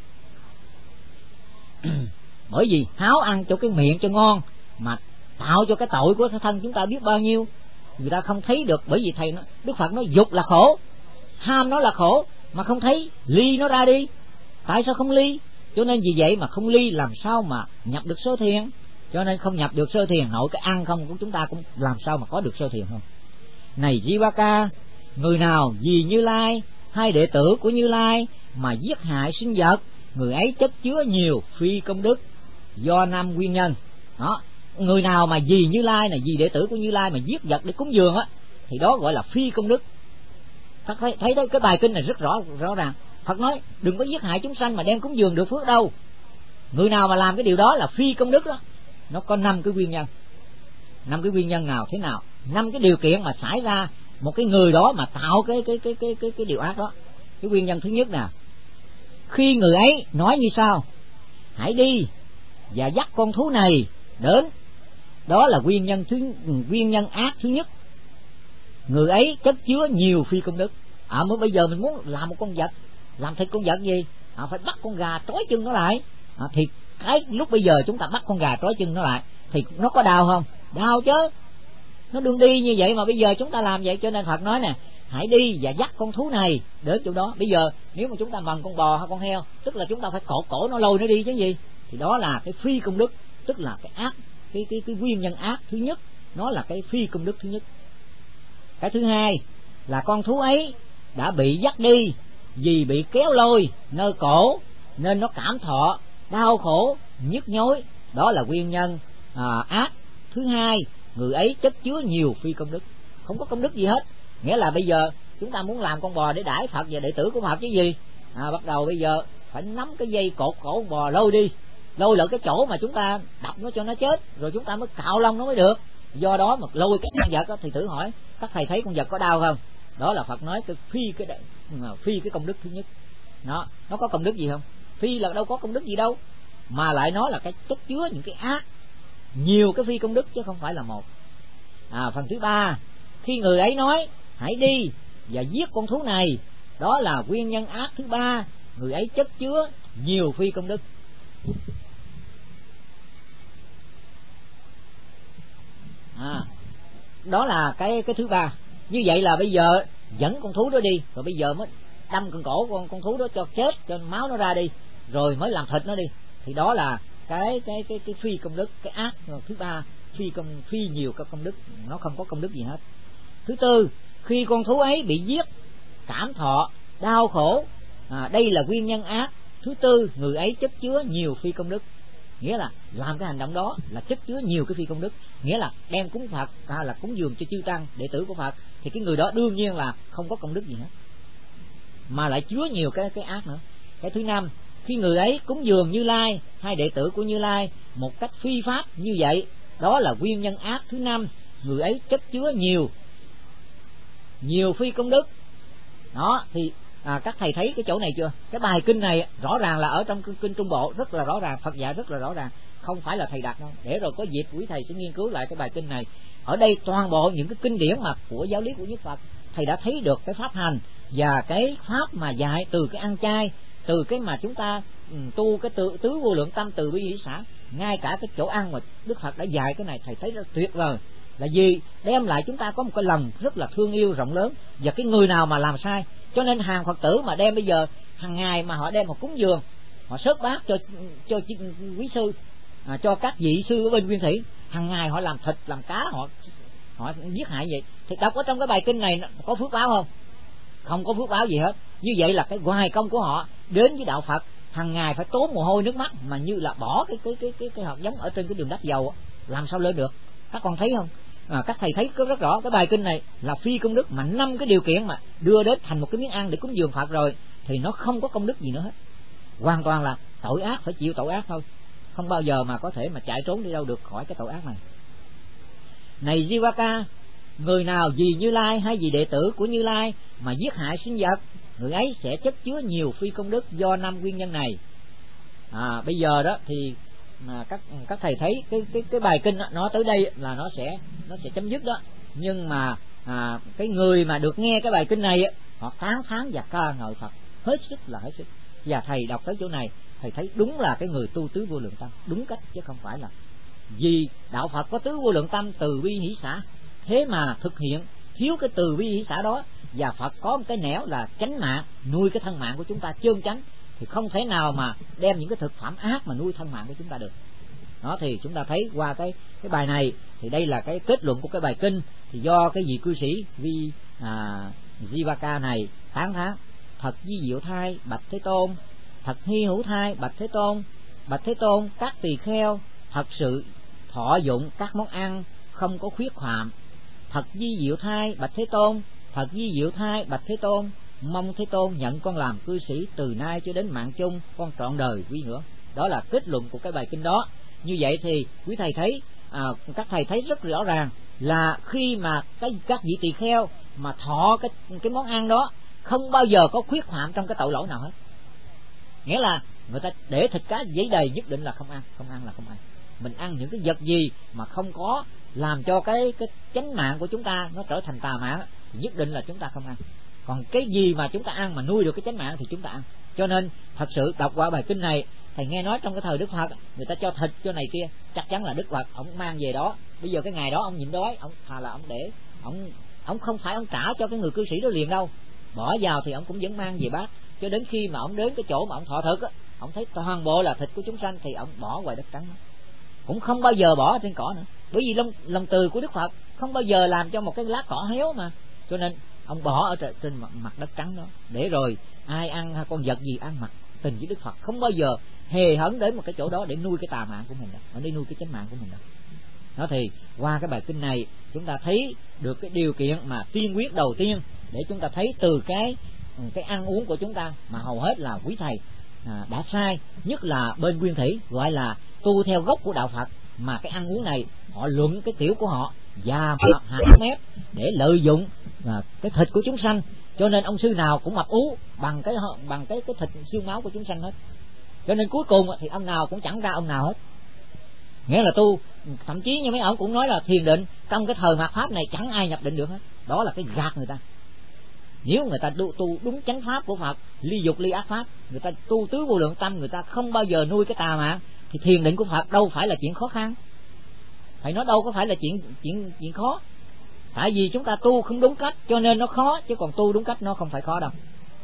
Bởi vì háo ăn cho cái miệng cho ngon mà tạo cho cái tội của thân chúng ta biết bao nhiêu. Người ta không thấy được, bởi vì thầy Đức Phật nói dục là khổ, ham nó là khổ, mà không thấy, ly nó ra đi. Tại sao không ly? Cho nên vì vậy mà không ly làm sao mà nhập được sơ thiền. Cho nên không nhập được sơ thiền, nội cái ăn không của chúng ta cũng làm sao mà có được sơ thiền không. Này Jivaka, người nào vì Như Lai hay đệ tử của Như Lai mà giết hại sinh vật, người ấy chất chứa nhiều phi công đức do 5 nguyên nhân. Đó, người nào mà vì Như Lai này, vì đệ tử của Như Lai mà giết vật để cúng dường á, thì đó gọi là phi công đức. Thấy đấy, cái bài kinh này rất rõ ràng. Phật nói đừng có giết hại chúng sanh mà đem cúng dường được phước đâu. Người nào mà làm cái điều đó là phi công đức đó. Nó có 5 cái nguyên nhân. 5 cái nguyên nhân nào thế nào? 5 cái điều kiện mà xảy ra một cái người đó mà tạo cái điều ác đó. Cái nguyên nhân thứ nhất nè, khi người ấy nói như sau: hãy đi và dắt con thú này đến. Đó là nguyên nhân ác thứ nhất. Người ấy chất chứa nhiều phi công đức. Mới bây giờ mình muốn làm một con vật, làm thịt con vật gì? Phải bắt con gà trói chân nó lại. Thì cái lúc bây giờ chúng ta bắt con gà trói chân nó lại thì nó có đau không? Đau chứ. Nó đương đi như vậy mà bây giờ chúng ta làm vậy. Cho nên Phật nói nè, hãy đi và dắt con thú này đến chỗ đó. Bây giờ nếu mà chúng ta bằng con bò hay con heo, tức là chúng ta phải cột cổ nó lôi nó đi chứ gì. Thì đó là cái phi công đức, tức là cái ác, cái nguyên nhân ác thứ nhất. Nó là cái phi công đức thứ nhất. Cái thứ hai là con thú ấy đã bị dắt đi vì bị kéo lôi nơi cổ, nên nó cảm thọ đau khổ nhức nhối. Đó là nguyên nhân ác thứ hai. Người ấy chất chứa nhiều phi công đức, không có công đức gì hết. Nghĩa là bây giờ chúng ta muốn làm con bò để đãi Phật và đệ tử của Phật chứ gì. Bắt đầu bây giờ phải nắm cái dây cột cổ con bò lôi đi, lôi lại cái chỗ mà chúng ta đập nó cho nó chết, rồi chúng ta mới cạo lông nó mới được. Do đó mà lôi cái con vật đó, thì thử hỏi các thầy thấy con vật có đau không? Đó là Phật nói cái phi cái công đức thứ nhất. Nó có công đức gì không? Phi là đâu có công đức gì đâu, mà lại nó là cái chất chứa những cái ác, nhiều cái phi công đức chứ không phải là một. Phần thứ ba, khi người ấy nói hãy đi và giết con thú này, đó là nguyên nhân ác thứ ba, người ấy chất chứa nhiều phi công đức. Đó là cái thứ ba. Như vậy là bây giờ dẫn con thú đó đi, rồi bây giờ mới đâm cần cổ con thú đó cho chết, cho máu nó ra đi, rồi mới làm thịt nó đi, thì đó là cái phi công đức, cái ác thứ ba, phi nhiều các công đức, nó không có công đức gì hết. Thứ tư, khi con thú ấy bị giết, cảm thọ đau khổ, đây là nguyên nhân ác thứ tư, người ấy chất chứa nhiều phi công đức. Nghĩa là làm cái hành động đó là chất chứa nhiều cái phi công đức, nghĩa là đem cúng Phật là cúng dường cho chư tăng đệ tử của Phật, thì cái người đó đương nhiên là không có công đức gì hết, mà lại chứa nhiều cái ác nữa. Cái thứ năm, khi người ấy cúng dường Như Lai hay đệ tử của Như Lai một cách phi pháp như vậy, đó là nguyên nhân ác thứ năm, người ấy chất chứa nhiều phi công đức. Đó thì các thầy thấy cái chỗ này chưa? Cái bài kinh này rõ ràng là ở trong kinh Trung Bộ rất là rõ ràng, Phật dạy rất là rõ ràng, không phải là thầy đặt đâu. Để rồi có dịp quý thầy sẽ nghiên cứu lại cái bài kinh này. Ở đây toàn bộ những cái kinh điển mà của giáo lý của Nhất Phật, thầy đã thấy được cái pháp hành và cái pháp mà dạy từ cái ăn chay, từ cái mà chúng ta tu cái tứ vô lượng tâm từ bi hỷ xã, ngay cả cái chỗ ăn mà Đức Phật đã dạy cái này, thầy thấy rất tuyệt vời. Là gì? Đem lại chúng ta có một cái lòng rất là thương yêu rộng lớn, và cái người nào mà làm sai, cho nên hàng Phật tử mà đem bây giờ hàng ngày mà họ đem một cúng dường, họ sớt bát cho quý sư, cho các vị sư ở bên Nguyên Thủy, hàng ngày họ làm thịt làm cá, họ giết hại vậy, thì đọc ở trong cái bài kinh này có phước báo không? Không có phước báo gì hết. Như vậy là cái hoài công của họ đến với đạo Phật hàng ngày phải tốn mồ hôi nước mắt, mà như là bỏ cái hạt giống ở trên cái đường đất dầu, làm sao lên được? Các con thấy không? Các thầy thấy rất rõ cái bài kinh này là phi công đức, mà 5 cái điều kiện mà đưa đến thành một cái miếng ăn để cúng dường Phật rồi thì nó không có công đức gì nữa hết, hoàn toàn là tội ác, phải chịu tội ác thôi, không bao giờ mà có thể mà chạy trốn đi đâu được khỏi cái tội ác này. Này Jivaka, người nào vì Như Lai hay vì đệ tử của Như Lai mà giết hại sinh vật, người ấy sẽ chất chứa nhiều phi công đức do 5 nguyên nhân này. Bây giờ đó thì các thầy thấy cái bài kinh đó, nó tới đây là nó sẽ chấm dứt đó. Nhưng mà cái người mà được nghe cái bài kinh này họ tán thán và ca ngợi Phật hết sức. Và thầy đọc tới chỗ này, thầy thấy đúng là cái người tu tứ vô lượng tâm đúng cách, chứ không phải là vì đạo Phật có tứ vô lượng tâm từ bi hỷ xã, thế mà thực hiện thiếu cái từ bi hỷ xã đó, và Phật có một cái nẻo là chánh mạng, nuôi cái thân mạng của chúng ta chơn chánh, thì không thể nào mà đem những cái thực phẩm ác mà nuôi thân mạng của chúng ta được. Đó thì chúng ta thấy qua cái bài này, thì đây là cái kết luận của cái bài kinh. Thì do cái vị cư sĩ Jivaka này tán thán: thật di diệu thai bạch Thế Tôn, thật hy hữu thai bạch Thế Tôn, bạch Thế Tôn các tỳ kheo thật sự thọ dụng các món ăn không có khuyết phạm. Thật di diệu thai bạch Thế Tôn, thật di diệu thai bạch Thế Tôn, mong Thế Tôn nhận con làm cư sĩ từ nay cho đến mạng chung, con trọn đời quý ngưỡng. Đó là kết luận của cái bài kinh đó. Như vậy thì quý thầy thấy, các thầy thấy rất rõ ràng là khi mà các vị tỳ kheo mà thọ cái món ăn đó không bao giờ có khuyết phạm trong cái tội lỗi nào hết. Nghĩa là người ta để thịt cá giấy đầy nhất định là không ăn là không ăn. Mình ăn những cái vật gì mà không có làm cho cái chánh mạng của chúng ta nó trở thành tà mạng thì nhất định là chúng ta không ăn. Còn cái gì mà chúng ta ăn mà nuôi được cái chánh mạng thì chúng ta ăn. Cho nên thật sự đọc qua bài kinh này, thầy nghe nói trong cái thời Đức Phật người ta cho thịt cho này kia, chắc chắn là Đức Phật ông mang về đó. Bây giờ cái ngày đó ông nhịn đói, ông thà là ông để ông không phải ông trả cho cái người cư sĩ đó liền đâu, bỏ vào thì ông cũng vẫn mang về bát, cho đến khi mà ông đến cái chỗ mà ông thọ thực á, ông thấy toàn bộ là thịt của chúng sanh thì ông bỏ ngoài đất trắng, cũng không bao giờ bỏ trên cỏ nữa. Bởi vì lòng từ của Đức Phật không bao giờ làm cho một cái lá cỏ héo mà, cho nên ông bỏ ở trên mặt đất trắng đó, để rồi ai ăn hay con vật gì ăn mặc tình với Đức Phật, không bao giờ hề hấn đến một cái chỗ đó để nuôi cái tà mạng của mình đó, để nuôi cái chánh mạng của mình đó. Đó thì qua cái bài kinh này chúng ta thấy được cái điều kiện mà tiên quyết đầu tiên để chúng ta thấy từ cái ăn uống của chúng ta, mà hầu hết là quý thầy đã sai, nhất là bên Nguyên Thủy gọi là tu theo gốc của đạo Phật, mà cái ăn uống này họ luận cái tiểu của họ và hạt mép để lợi dụng cái thịt của chúng sanh, cho nên ông sư nào cũng mập ú bằng cái thịt xương máu của chúng sanh hết. Cho nên cuối cùng thì ông nào cũng chẳng ra ông nào hết. Nghĩa là tu, thậm chí như mấy ông cũng nói là thiền định trong cái thời mạt pháp này chẳng ai nhập định được hết. Đó là cái gạt người ta. Nếu người ta tu đúng chánh pháp của Phật, ly dục ly ác pháp, người ta tu tứ vô lượng tâm, người ta không bao giờ nuôi cái tà mạng, thì thiền định của Phật đâu phải là chuyện khó khăn. Phải nói đâu có phải là chuyện khó. Tại vì chúng ta tu không đúng cách cho nên nó khó, chứ còn tu đúng cách nó không phải khó đâu.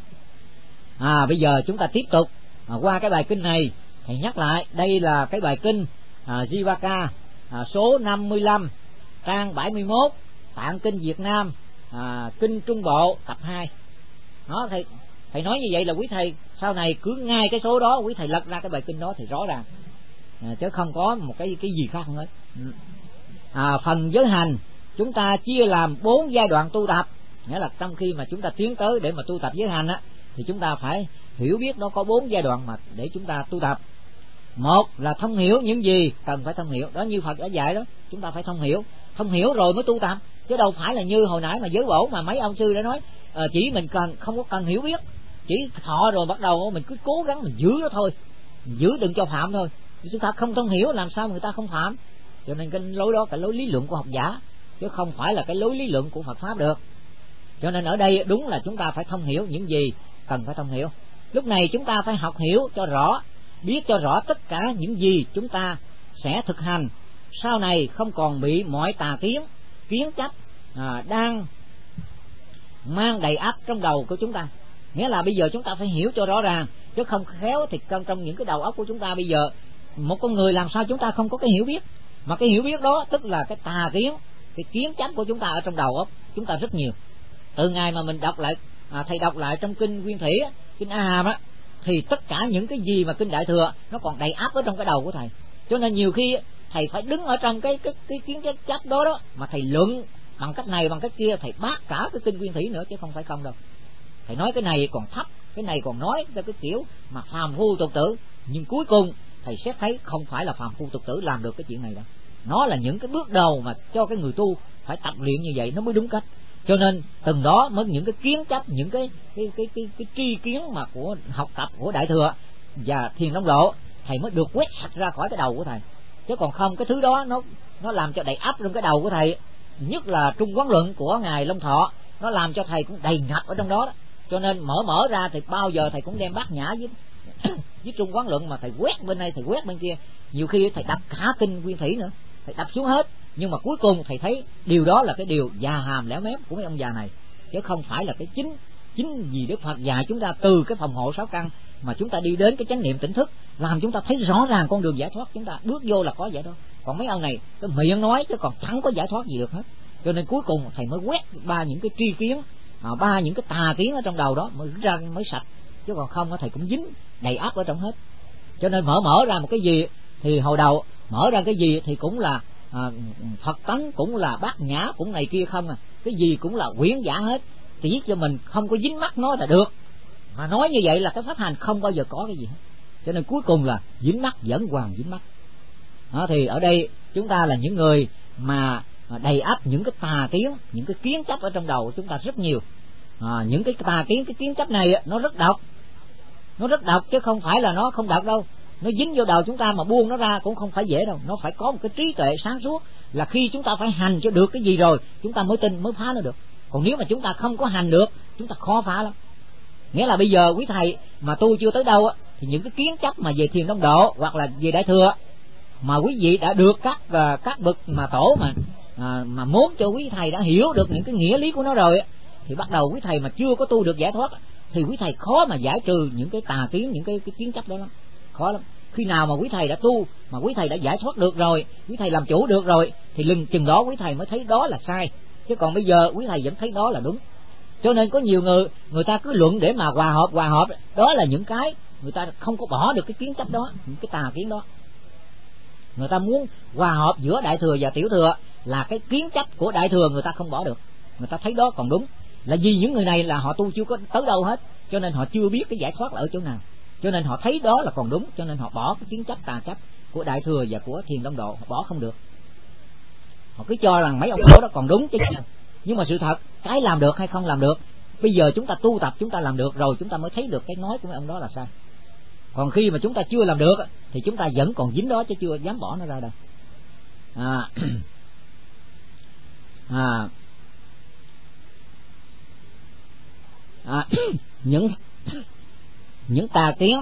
Bây giờ chúng ta tiếp tục qua cái bài kinh này. Thầy nhắc lại, đây là cái bài kinh Jivaka số 55, trang 71, Tạng kinh Việt Nam, kinh Trung Bộ tập 2. Đó, thầy nói như vậy là quý thầy sau này cứ ngay cái số đó quý thầy lật ra cái bài kinh đó thì rõ ràng, chứ không có một cái gì khác hết. Phần giới hành chúng ta chia làm 4 giai đoạn tu tập. Nghĩa là trong khi mà chúng ta tiến tới để mà tu tập giới hành á, thì chúng ta phải hiểu biết nó có 4 giai đoạn mà để chúng ta tu tập. Một là thông hiểu những gì cần phải thông hiểu, đó như Phật đã dạy đó, chúng ta phải thông hiểu rồi mới tu tập, chứ đâu phải là như hồi nãy mà giới bổ mà mấy ông sư đã nói chỉ mình không có cần hiểu biết, chỉ thọ rồi bắt đầu mình cứ cố gắng mình giữ nó thôi, giữ đừng cho phạm thôi. Chúng ta không thông hiểu làm sao người ta không phạm. Cho nên cái lối đó cái lối lý luận của học giả, chứ không phải là cái lối lý luận của Phật pháp được. Cho nên ở đây đúng là chúng ta phải thông hiểu những gì cần phải thông hiểu. Lúc này chúng ta phải học hiểu cho rõ, biết cho rõ tất cả những gì chúng ta sẽ thực hành, sau này không còn bị mọi tà kiến chấp đang mang đầy ắp trong đầu của chúng ta. Nghĩa là bây giờ chúng ta phải hiểu cho rõ ràng, chứ không khéo thì trong những cái đầu óc của chúng ta bây giờ, một con người làm sao chúng ta không có cái hiểu biết, mà cái hiểu biết đó tức là cái tà kiến, cái kiến chấp của chúng ta ở trong đầu óc chúng ta rất nhiều. Từ ngày mà mình đọc lại, thầy đọc lại trong kinh Nguyên Thủy, kinh A Hàm á, thì tất cả những cái gì mà kinh Đại Thừa nó còn đầy ắp ở trong cái đầu của thầy. Cho nên nhiều khi thầy phải đứng ở trong cái kiến chấp đó mà thầy luận bằng cách này bằng cách kia, thầy bác cả cái kinh Nguyên Thủy nữa chứ không phải không đâu. Thầy nói cái này còn thấp, cái này còn nói theo cái kiểu mà phàm phu tục tử, nhưng cuối cùng thầy xét thấy không phải là phàm phu tục tử làm được cái chuyện này đâu. Nó là những cái bước đầu mà cho cái người tu phải tập luyện như vậy nó mới đúng cách. Cho nên từng đó mới những cái kiến chấp, những cái tri kiến mà của học tập của Đại Thừa và Thiền Tông Độ, thầy mới được quét sạch ra khỏi cái đầu của thầy. Chứ còn không cái thứ đó nó làm cho đầy ắp trong cái đầu của thầy. Nhất là Trung Quán Luận của ngài Long Thọ, nó làm cho thầy cũng đầy ngập ở trong đó. Cho nên mở ra thì bao giờ thầy cũng đem Bát Nhã với Trung Quán Luận mà thầy quét bên đây thầy quét bên kia. Nhiều khi thầy đập cả kinh Nguyên Thủy nữa, thầy đập xuống hết. Nhưng mà cuối cùng thầy thấy điều đó là cái điều già hàm lẻo mép của mấy ông già này, chứ không phải là cái chính vì Đức Phật dạy chúng ta từ cái phòng hộ 6 căn mà chúng ta đi đến cái chánh niệm tỉnh thức, làm chúng ta thấy rõ ràng con đường giải thoát, chúng ta bước vô là có giải thoát. Còn mấy ông này cái miệng nói chứ còn chẳng có giải thoát gì được hết. Cho nên cuối cùng thầy mới quét ba những cái tri kiến, ba những cái tà kiến ở trong đầu đó mới sạch, chứ còn không thầy cũng dính đầy ắp ở trong hết. Cho nên mở ra một cái gì thì hồi đầu mở ra cái gì thì cũng là Phật tánh, cũng là Bát Nhã, cũng này kia không cái gì cũng là quyển giả hết, chỉ cho mình không có dính mắc nó là được. Mà nói như vậy là cái pháp hành không bao giờ có cái gì hết. Cho nên cuối cùng là dính mắc, vẫn hoàn dính mắc. Thì ở đây chúng ta là những người mà đầy ắp những cái tà kiến, những cái kiến chấp ở trong đầu chúng ta rất nhiều. Những cái tà kiến, cái kiến chấp này nó rất độc, chứ không phải là nó không độc đâu. Nó dính vô đầu chúng ta mà buông nó ra cũng không phải dễ đâu. Nó phải có một cái trí tuệ sáng suốt, là khi chúng ta phải hành cho được cái gì rồi chúng ta mới tin, mới phá nó được. Còn nếu mà chúng ta không có hành được, chúng ta khó phá lắm. Nghĩa là bây giờ quý thầy mà tu chưa tới đâu thì những cái kiến chấp mà về Thiền Tông Độ hoặc là về Đại Thừa mà quý vị đã được các bậc mà tổ mà muốn cho quý thầy đã hiểu được những cái nghĩa lý của nó rồi, thì bắt đầu quý thầy mà chưa có tu được giải thoát thì quý thầy khó mà giải trừ những cái tà kiến, những cái kiến chấp đó lắm, khó lắm. Khi nào mà quý thầy đã tu mà quý thầy đã giải thoát được rồi, quý thầy làm chủ được rồi, thì chừng đó quý thầy mới thấy đó là sai, chứ còn bây giờ quý thầy vẫn thấy đó là đúng. Cho nên có nhiều người ta cứ luận để mà hòa hợp, đó là những cái người ta không có bỏ được cái kiến chấp đó, những cái tà kiến đó. Người ta muốn hòa hợp giữa Đại Thừa và Tiểu Thừa, là cái kiến chấp của Đại Thừa người ta không bỏ được, người ta thấy đó còn đúng. Là vì những người này là họ tu chưa có tới đâu hết, cho nên họ chưa biết cái giải thoát là ở chỗ nào. cho nên họ thấy đó là còn đúng, cho nên họ bỏ cái kiến chấp tà chấp của Đại Thừa và của Thiền Tông Độ, họ bỏ không được. Họ cứ cho rằng mấy ông tổ đó còn đúng chứ. Nhưng mà sự thật cái làm được hay không làm được, bây giờ chúng ta tu tập chúng ta làm được rồi, chúng ta mới thấy được cái nói của mấy ông đó là sai. Còn khi mà chúng ta chưa làm được thì chúng ta vẫn còn dính đó chứ chưa dám bỏ nó ra đâu. Những tà kiến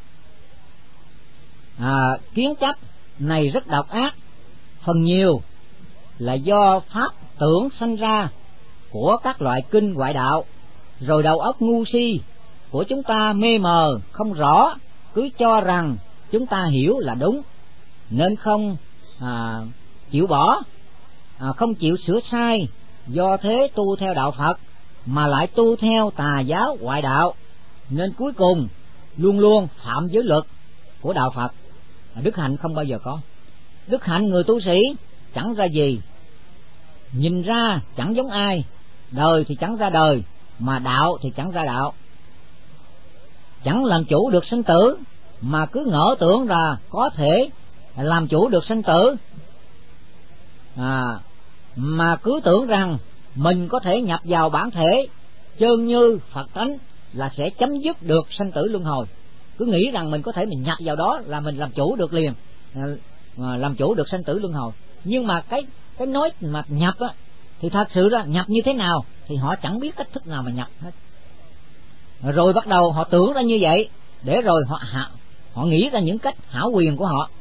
kiến chấp này rất độc ác, phần nhiều là do pháp tưởng sanh ra của các loại kinh ngoại đạo, rồi đầu óc ngu si của chúng ta mê mờ không rõ, cứ cho rằng chúng ta hiểu là đúng nên không chịu bỏ, không chịu sửa sai, do thế tu theo đạo Phật mà lại tu theo tà giáo ngoại đạo, nên cuối cùng luôn luôn phạm giới luật của đạo Phật. Đức hạnh không bao giờ có. Đức hạnh người tu sĩ chẳng ra gì, nhìn ra chẳng giống ai, đời thì chẳng ra đời, mà đạo thì chẳng ra đạo. Chẳng làm chủ được sinh tử, mà cứ ngỡ tưởng là có thể làm chủ được sinh tử, mà cứ tưởng rằng mình có thể nhập vào bản thể chơn như Phật tánh là sẽ chấm dứt được sanh tử luân hồi. Cứ nghĩ rằng mình có thể mình nhập vào đó là mình làm chủ được liền, làm chủ được sanh tử luân hồi. Nhưng mà cái nói mà nhập á, thì thật sự ra nhập như thế nào thì họ chẳng biết cách thức nào mà nhập hết. Rồi bắt đầu họ tưởng ra như vậy, để rồi họ nghĩ ra những cách hão quyền của họ.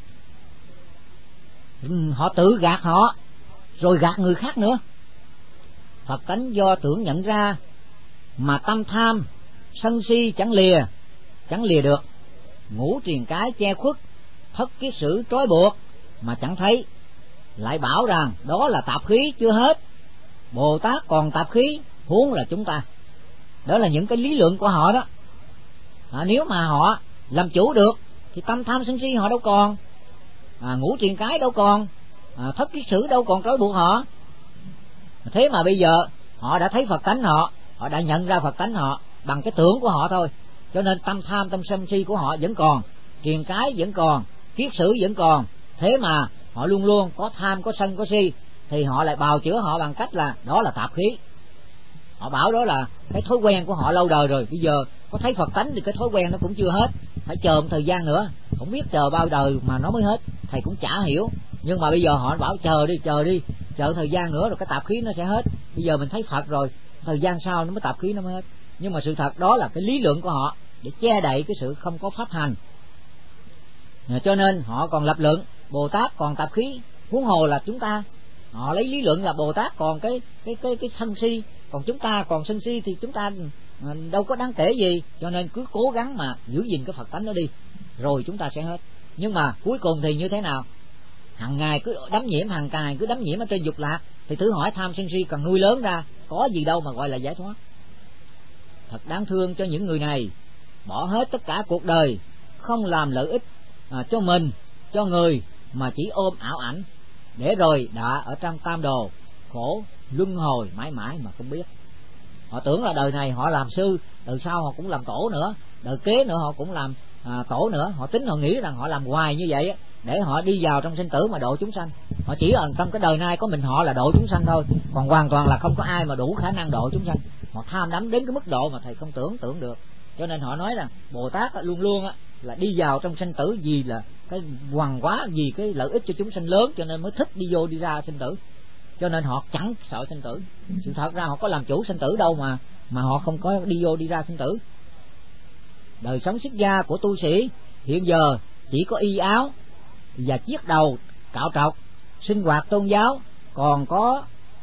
Họ tự gạt họ, rồi gạt người khác nữa. Phật tánh do tưởng nhận ra, mà tâm tham sân si chẳng lìa được. Ngũ triền cái che khuất, thất kiết sử trói buộc mà chẳng thấy, lại bảo rằng đó là tạp khí chưa hết. Bồ Tát còn tạp khí, huống là chúng ta. Đó là những cái lý luận của họ đó. Nếu mà họ làm chủ được thì tâm tham sân si họ đâu còn, ngũ triền cái đâu còn, thất kiết sử đâu còn trói buộc họ. Thế mà bây giờ họ đã thấy Phật tánh họ đã nhận ra Phật tánh họ bằng cái tưởng của họ thôi. Cho nên tâm tham tâm sân si của họ vẫn còn, triền cái vẫn còn, kiết sử vẫn còn. Thế mà họ luôn luôn có tham, có sân, có si, thì họ lại bào chữa họ bằng cách là đó là tạp khí. Họ bảo đó là cái thói quen của họ lâu đời rồi, bây giờ có thấy Phật tánh thì cái thói quen nó cũng chưa hết, phải chờ một thời gian nữa, không biết chờ bao đời mà nó mới hết, thầy cũng chả hiểu. Nhưng mà bây giờ họ bảo chờ đi, chờ thời gian nữa rồi cái tạp khí nó sẽ hết. Bây giờ mình thấy Phật rồi, thời gian sau nó mới tạp khí nó mới hết. Nhưng mà sự thật đó là cái lý luận của họ để che đậy cái sự không có pháp hành. Cho nên họ còn lập luận Bồ Tát còn tạp khí, huống hồ là chúng ta. Họ lấy lý luận là Bồ Tát còn cái sân si, còn chúng ta còn sân si thì chúng ta đâu có đáng kể gì. Cho nên cứ cố gắng mà giữ gìn cái Phật tánh đó đi, rồi chúng ta sẽ hết. Nhưng mà cuối cùng thì như thế nào? Hằng ngày cứ đắm nhiễm, hàng ngày cứ đắm nhiễm ở trên dục lạc, thì thử hỏi tham sân si còn nuôi lớn ra, có gì đâu mà gọi là giải thoát. Thật đáng thương cho những người này, bỏ hết tất cả cuộc đời, không làm lợi ích cho mình, cho người, mà chỉ ôm ảo ảnh, để rồi đã ở trong tam đồ khổ luân hồi mãi mãi mà không biết. Họ tưởng là đời này họ làm sư, đời sau họ cũng làm tổ nữa, đời kế nữa họ cũng làm tổ nữa. Họ tính, họ nghĩ rằng họ làm hoài như vậy để họ đi vào trong sinh tử mà độ chúng sanh. Họ chỉ ở trong cái đời này có mình họ là độ chúng sanh thôi, còn hoàn toàn là không có ai mà đủ khả năng độ chúng sanh. Họ tham đắm đến cái mức độ mà thầy không tưởng được. Cho nên họ nói rằng Bồ Tát luôn luôn là đi vào trong sinh tử vì là cái hoàng quá, vì cái lợi ích cho chúng sanh lớn, cho nên mới thích đi vô đi ra sinh tử. Cho nên họ chẳng sợ sinh tử. Sự thật ra họ có làm chủ sinh tử đâu mà họ không có đi vô đi ra sinh tử. Đời sống xuất gia của tu sĩ hiện giờ chỉ có y áo và chiếc đầu cạo trọc, sinh hoạt tôn giáo còn có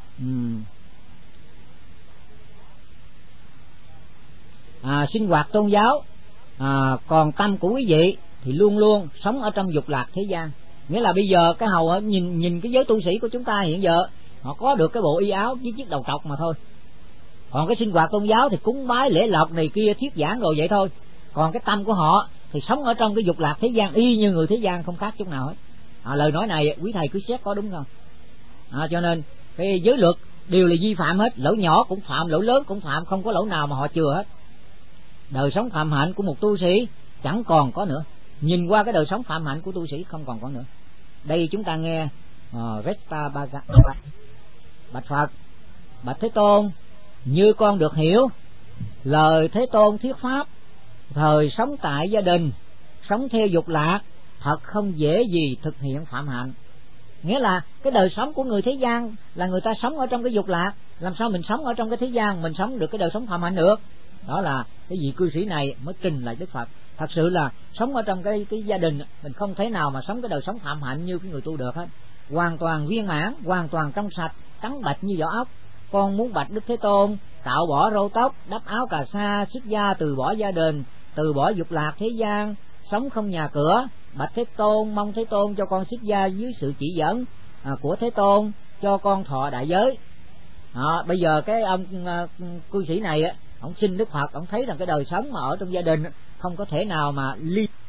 sinh hoạt tôn giáo, còn tâm của quý vị thì luôn luôn sống ở trong dục lạc thế gian. Nghĩa là bây giờ cái hầu nhìn cái giới tu sĩ của chúng ta hiện giờ, họ có được cái bộ y áo với chiếc đầu trọc mà thôi. Còn cái sinh hoạt tôn giáo thì cúng bái lễ lộc này kia, thuyết giảng rồi vậy thôi. Còn cái tâm của họ thì sống ở trong cái dục lạc thế gian, y như người thế gian, không khác chút nào hết. Lời nói này quý thầy cứ xét có đúng không? Cho nên cái giới luật đều là vi phạm hết, lỗi nhỏ cũng phạm, lỗi lớn cũng phạm, không có lỗi nào mà họ chừa hết. đời sống phạm hạnh của một tu sĩ chẳng còn có nữa. Nhìn qua cái đời sống phạm hạnh của tu sĩ không còn có nữa. Đây chúng ta nghe Vesta bạch Phật, bạch Thế Tôn, như con được hiểu lời Thế Tôn thuyết pháp, thời sống tại gia đình, sống theo dục lạc, thật không dễ gì thực hiện phạm hạnh. Nghĩa là cái đời sống của người thế gian là người ta sống ở trong cái dục lạc, làm sao mình sống ở trong cái thế gian mình sống được cái đời sống phạm hạnh được. Đó là cái vị cư sĩ này mới trình lại Đức Phật. Thật sự là sống ở trong cái gia đình mình không thể nào mà sống cái đời sống phạm hạnh như cái người tu được hết. Hoàn toàn viên mãn, hoàn toàn trong sạch, trắng bạch như vỏ ốc. Con muốn bạch Đức Thế Tôn cạo bỏ râu tóc, đắp áo cà sa, xuất gia, từ bỏ gia đình, từ bỏ dục lạc thế gian, sống không nhà cửa. Bạch Thế Tôn, mong Thế Tôn cho con xuất gia dưới sự chỉ dẫn của Thế Tôn, cho con thọ đại giới. Bây giờ cái ông cư sĩ này ông xin Đức Phật, ông thấy rằng cái đời sống mà ở trong gia đình không có thể nào mà ly